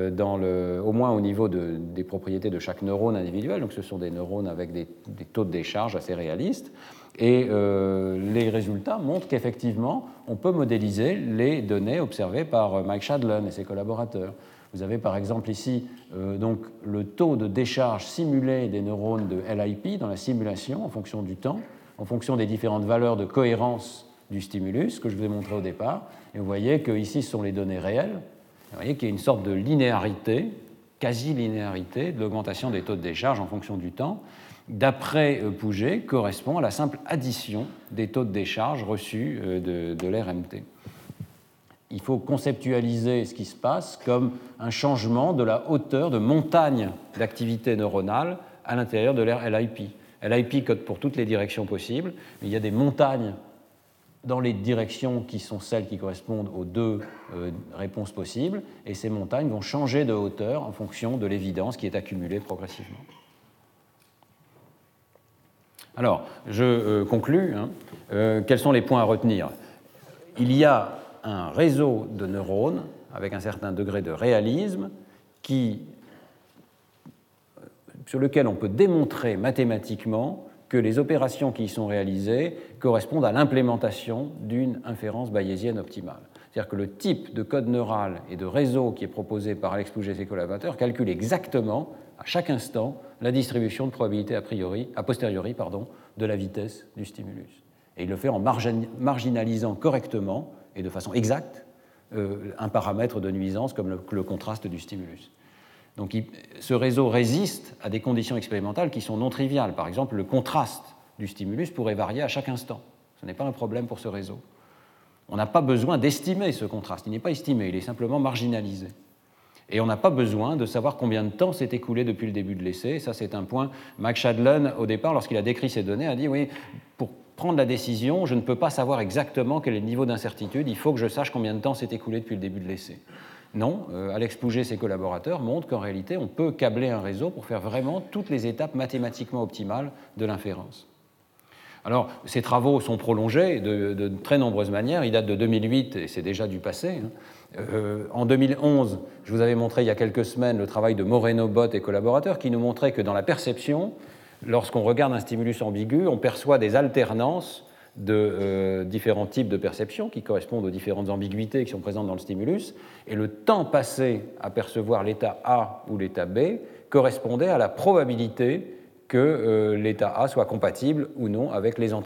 au moins au niveau des propriétés de chaque neurone individuel. Donc, ce sont des neurones avec des taux de décharge assez réalistes. Et les résultats montrent qu'effectivement, on peut modéliser les données observées par Mike Shadlen et ses collaborateurs. Vous avez par exemple ici donc, le taux de décharge simulé des neurones de LIP dans la simulation en fonction du temps, en fonction des différentes valeurs de cohérence du stimulus que je vous ai montré au départ. Et vous voyez que ici ce sont les données réelles. Vous voyez qu'il y a une sorte de linéarité, quasi-linéarité de l'augmentation des taux de décharge en fonction du temps. D'après Pouget, correspond à la simple addition des taux de décharge reçus de l'air MT. Il faut conceptualiser ce qui se passe comme un changement de la hauteur de montagne d'activité neuronale à l'intérieur de l'air LIP. LIP code pour toutes les directions possibles, mais il y a des montagnes dans les directions qui sont celles qui correspondent aux deux réponses possibles, et ces montagnes vont changer de hauteur en fonction de l'évidence qui est accumulée progressivement. Alors, je conclus. Quels sont les points à retenir ? Il y a un réseau de neurones avec un certain degré de réalisme sur lequel on peut démontrer mathématiquement que les opérations qui y sont réalisées correspondent à l'implémentation d'une inférence bayésienne optimale. C'est-à-dire que le type de code neural et de réseau qui est proposé par Alex Pouget et ses collaborateurs calcule exactement, à chaque instant, la distribution de probabilité a posteriori de la vitesse du stimulus. Et il le fait en marginalisant correctement et de façon exacte un paramètre de nuisance comme le contraste du stimulus. Donc ce réseau résiste à des conditions expérimentales qui sont non triviales. Par exemple, le contraste du stimulus pourrait varier à chaque instant. Ce n'est pas un problème pour ce réseau. On n'a pas besoin d'estimer ce contraste. Il n'est pas estimé, il est simplement marginalisé. Et on n'a pas besoin de savoir combien de temps s'est écoulé depuis le début de l'essai. Ça, c'est un point. Mike Shadlen, au départ, lorsqu'il a décrit ces données, a dit « Oui, pour prendre la décision, je ne peux pas savoir exactement quel est le niveau d'incertitude. Il faut que je sache combien de temps s'est écoulé depuis le début de l'essai. » Non, Alex Pouget et ses collaborateurs montrent qu'en réalité, on peut câbler un réseau pour faire vraiment toutes les étapes mathématiquement optimales de l'inférence. Alors, ces travaux sont prolongés de très nombreuses manières. Ils datent de 2008 et c'est déjà du passé. En 2011, je vous avais montré il y a quelques semaines le travail de Moreno, Bott et collaborateurs qui nous montrait que dans la perception, lorsqu'on regarde un stimulus ambigu, on perçoit des alternances de différents types de perceptions qui correspondent aux différentes ambiguïtés qui sont présentes dans le stimulus, et le temps passé à percevoir l'état A ou l'état B correspondait à la probabilité que l'état A soit compatible ou non avec les entrées.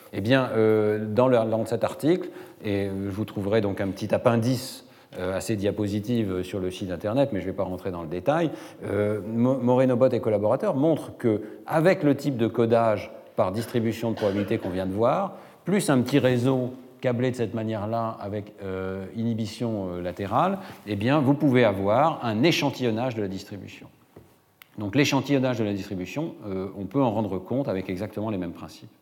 Eh bien, dans cet article, et vous trouverez donc un petit appendice à ces diapositives sur le site internet, mais je ne vais pas rentrer dans le détail, Moreno-Bot et collaborateurs montrent qu'avec le type de codage par distribution de probabilité qu'on vient de voir, plus un petit réseau câblé de cette manière-là avec inhibition latérale, eh bien, vous pouvez avoir un échantillonnage de la distribution. Donc l'échantillonnage de la distribution, on peut en rendre compte avec exactement les mêmes principes.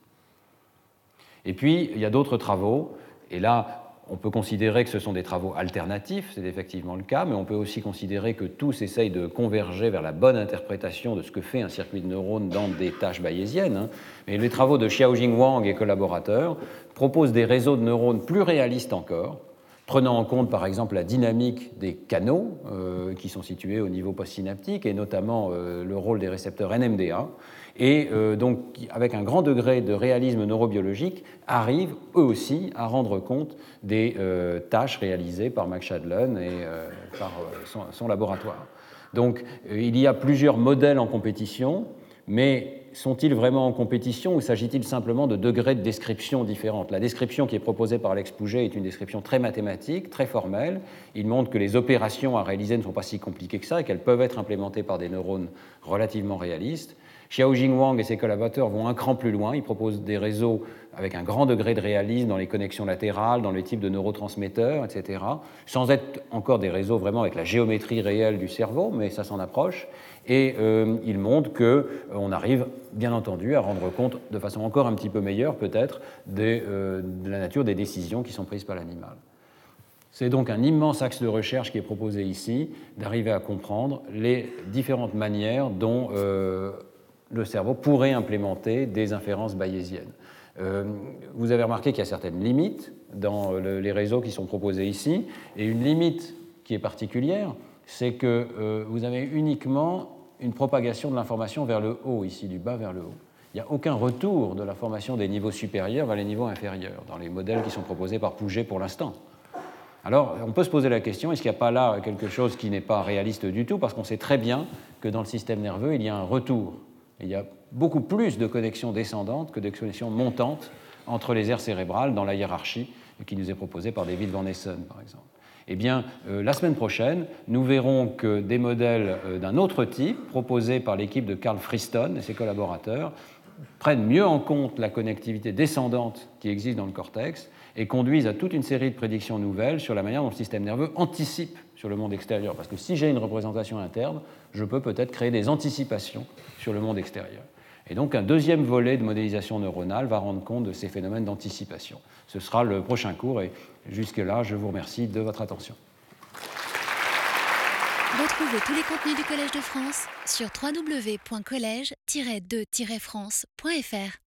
Et puis, il y a d'autres travaux, et là, on peut considérer que ce sont des travaux alternatifs, c'est effectivement le cas, mais on peut aussi considérer que tous essayent de converger vers la bonne interprétation de ce que fait un circuit de neurones dans des tâches bayésiennes. Mais les travaux de Xiaojing Wang et collaborateurs proposent des réseaux de neurones plus réalistes encore, prenant en compte par exemple la dynamique des canaux qui sont situés au niveau postsynaptique et notamment le rôle des récepteurs NMDA, et donc avec un grand degré de réalisme neurobiologique, arrivent eux aussi à rendre compte des tâches réalisées par Max Shadlen et par son laboratoire. Donc il y a plusieurs modèles en compétition, mais sont-ils vraiment en compétition ou s'agit-il simplement de degrés de description différents? La description qui est proposée par Alex Pouget est une description très mathématique, très formelle. Il montre que les opérations à réaliser ne sont pas si compliquées que ça et qu'elles peuvent être implémentées par des neurones relativement réalistes. Xiaojing Wang et ses collaborateurs vont un cran plus loin. Ils proposent des réseaux avec un grand degré de réalisme dans les connexions latérales, dans les types de neurotransmetteurs, etc., sans être encore des réseaux vraiment avec la géométrie réelle du cerveau, mais ça s'en approche. Et il montre qu'on arrive, bien entendu, à rendre compte de façon encore un petit peu meilleure, peut-être, de la nature des décisions qui sont prises par l'animal. C'est donc un immense axe de recherche qui est proposé ici, d'arriver à comprendre les différentes manières dont le cerveau pourrait implémenter des inférences bayésiennes. Vous avez remarqué qu'il y a certaines limites dans les réseaux qui sont proposés ici, et une limite qui est particulière, c'est que vous avez uniquement une propagation de l'information vers le haut, ici, du bas vers le haut. Il n'y a aucun retour de l'information des niveaux supérieurs vers les niveaux inférieurs, dans les modèles qui sont proposés par Pouget pour l'instant. Alors, on peut se poser la question, est-ce qu'il n'y a pas là quelque chose qui n'est pas réaliste du tout, parce qu'on sait très bien que dans le système nerveux, il y a un retour. Il y a beaucoup plus de connexions descendantes que de connexions montantes entre les aires cérébrales dans la hiérarchie qui nous est proposée par David Van Essen, par exemple. Eh bien, la semaine prochaine, nous verrons que des modèles d'un autre type, proposés par l'équipe de Carl Friston et ses collaborateurs, prennent mieux en compte la connectivité descendante qui existe dans le cortex et conduisent à toute une série de prédictions nouvelles sur la manière dont le système nerveux anticipe sur le monde extérieur. Parce que si j'ai une représentation interne, je peux peut-être créer des anticipations sur le monde extérieur. Et donc un deuxième volet de modélisation neuronale va rendre compte de ces phénomènes d'anticipation. Ce sera le prochain cours et jusque-là, je vous remercie de votre attention. Retrouvez tous les contenus du Collège de France sur www.collège-2-france.fr.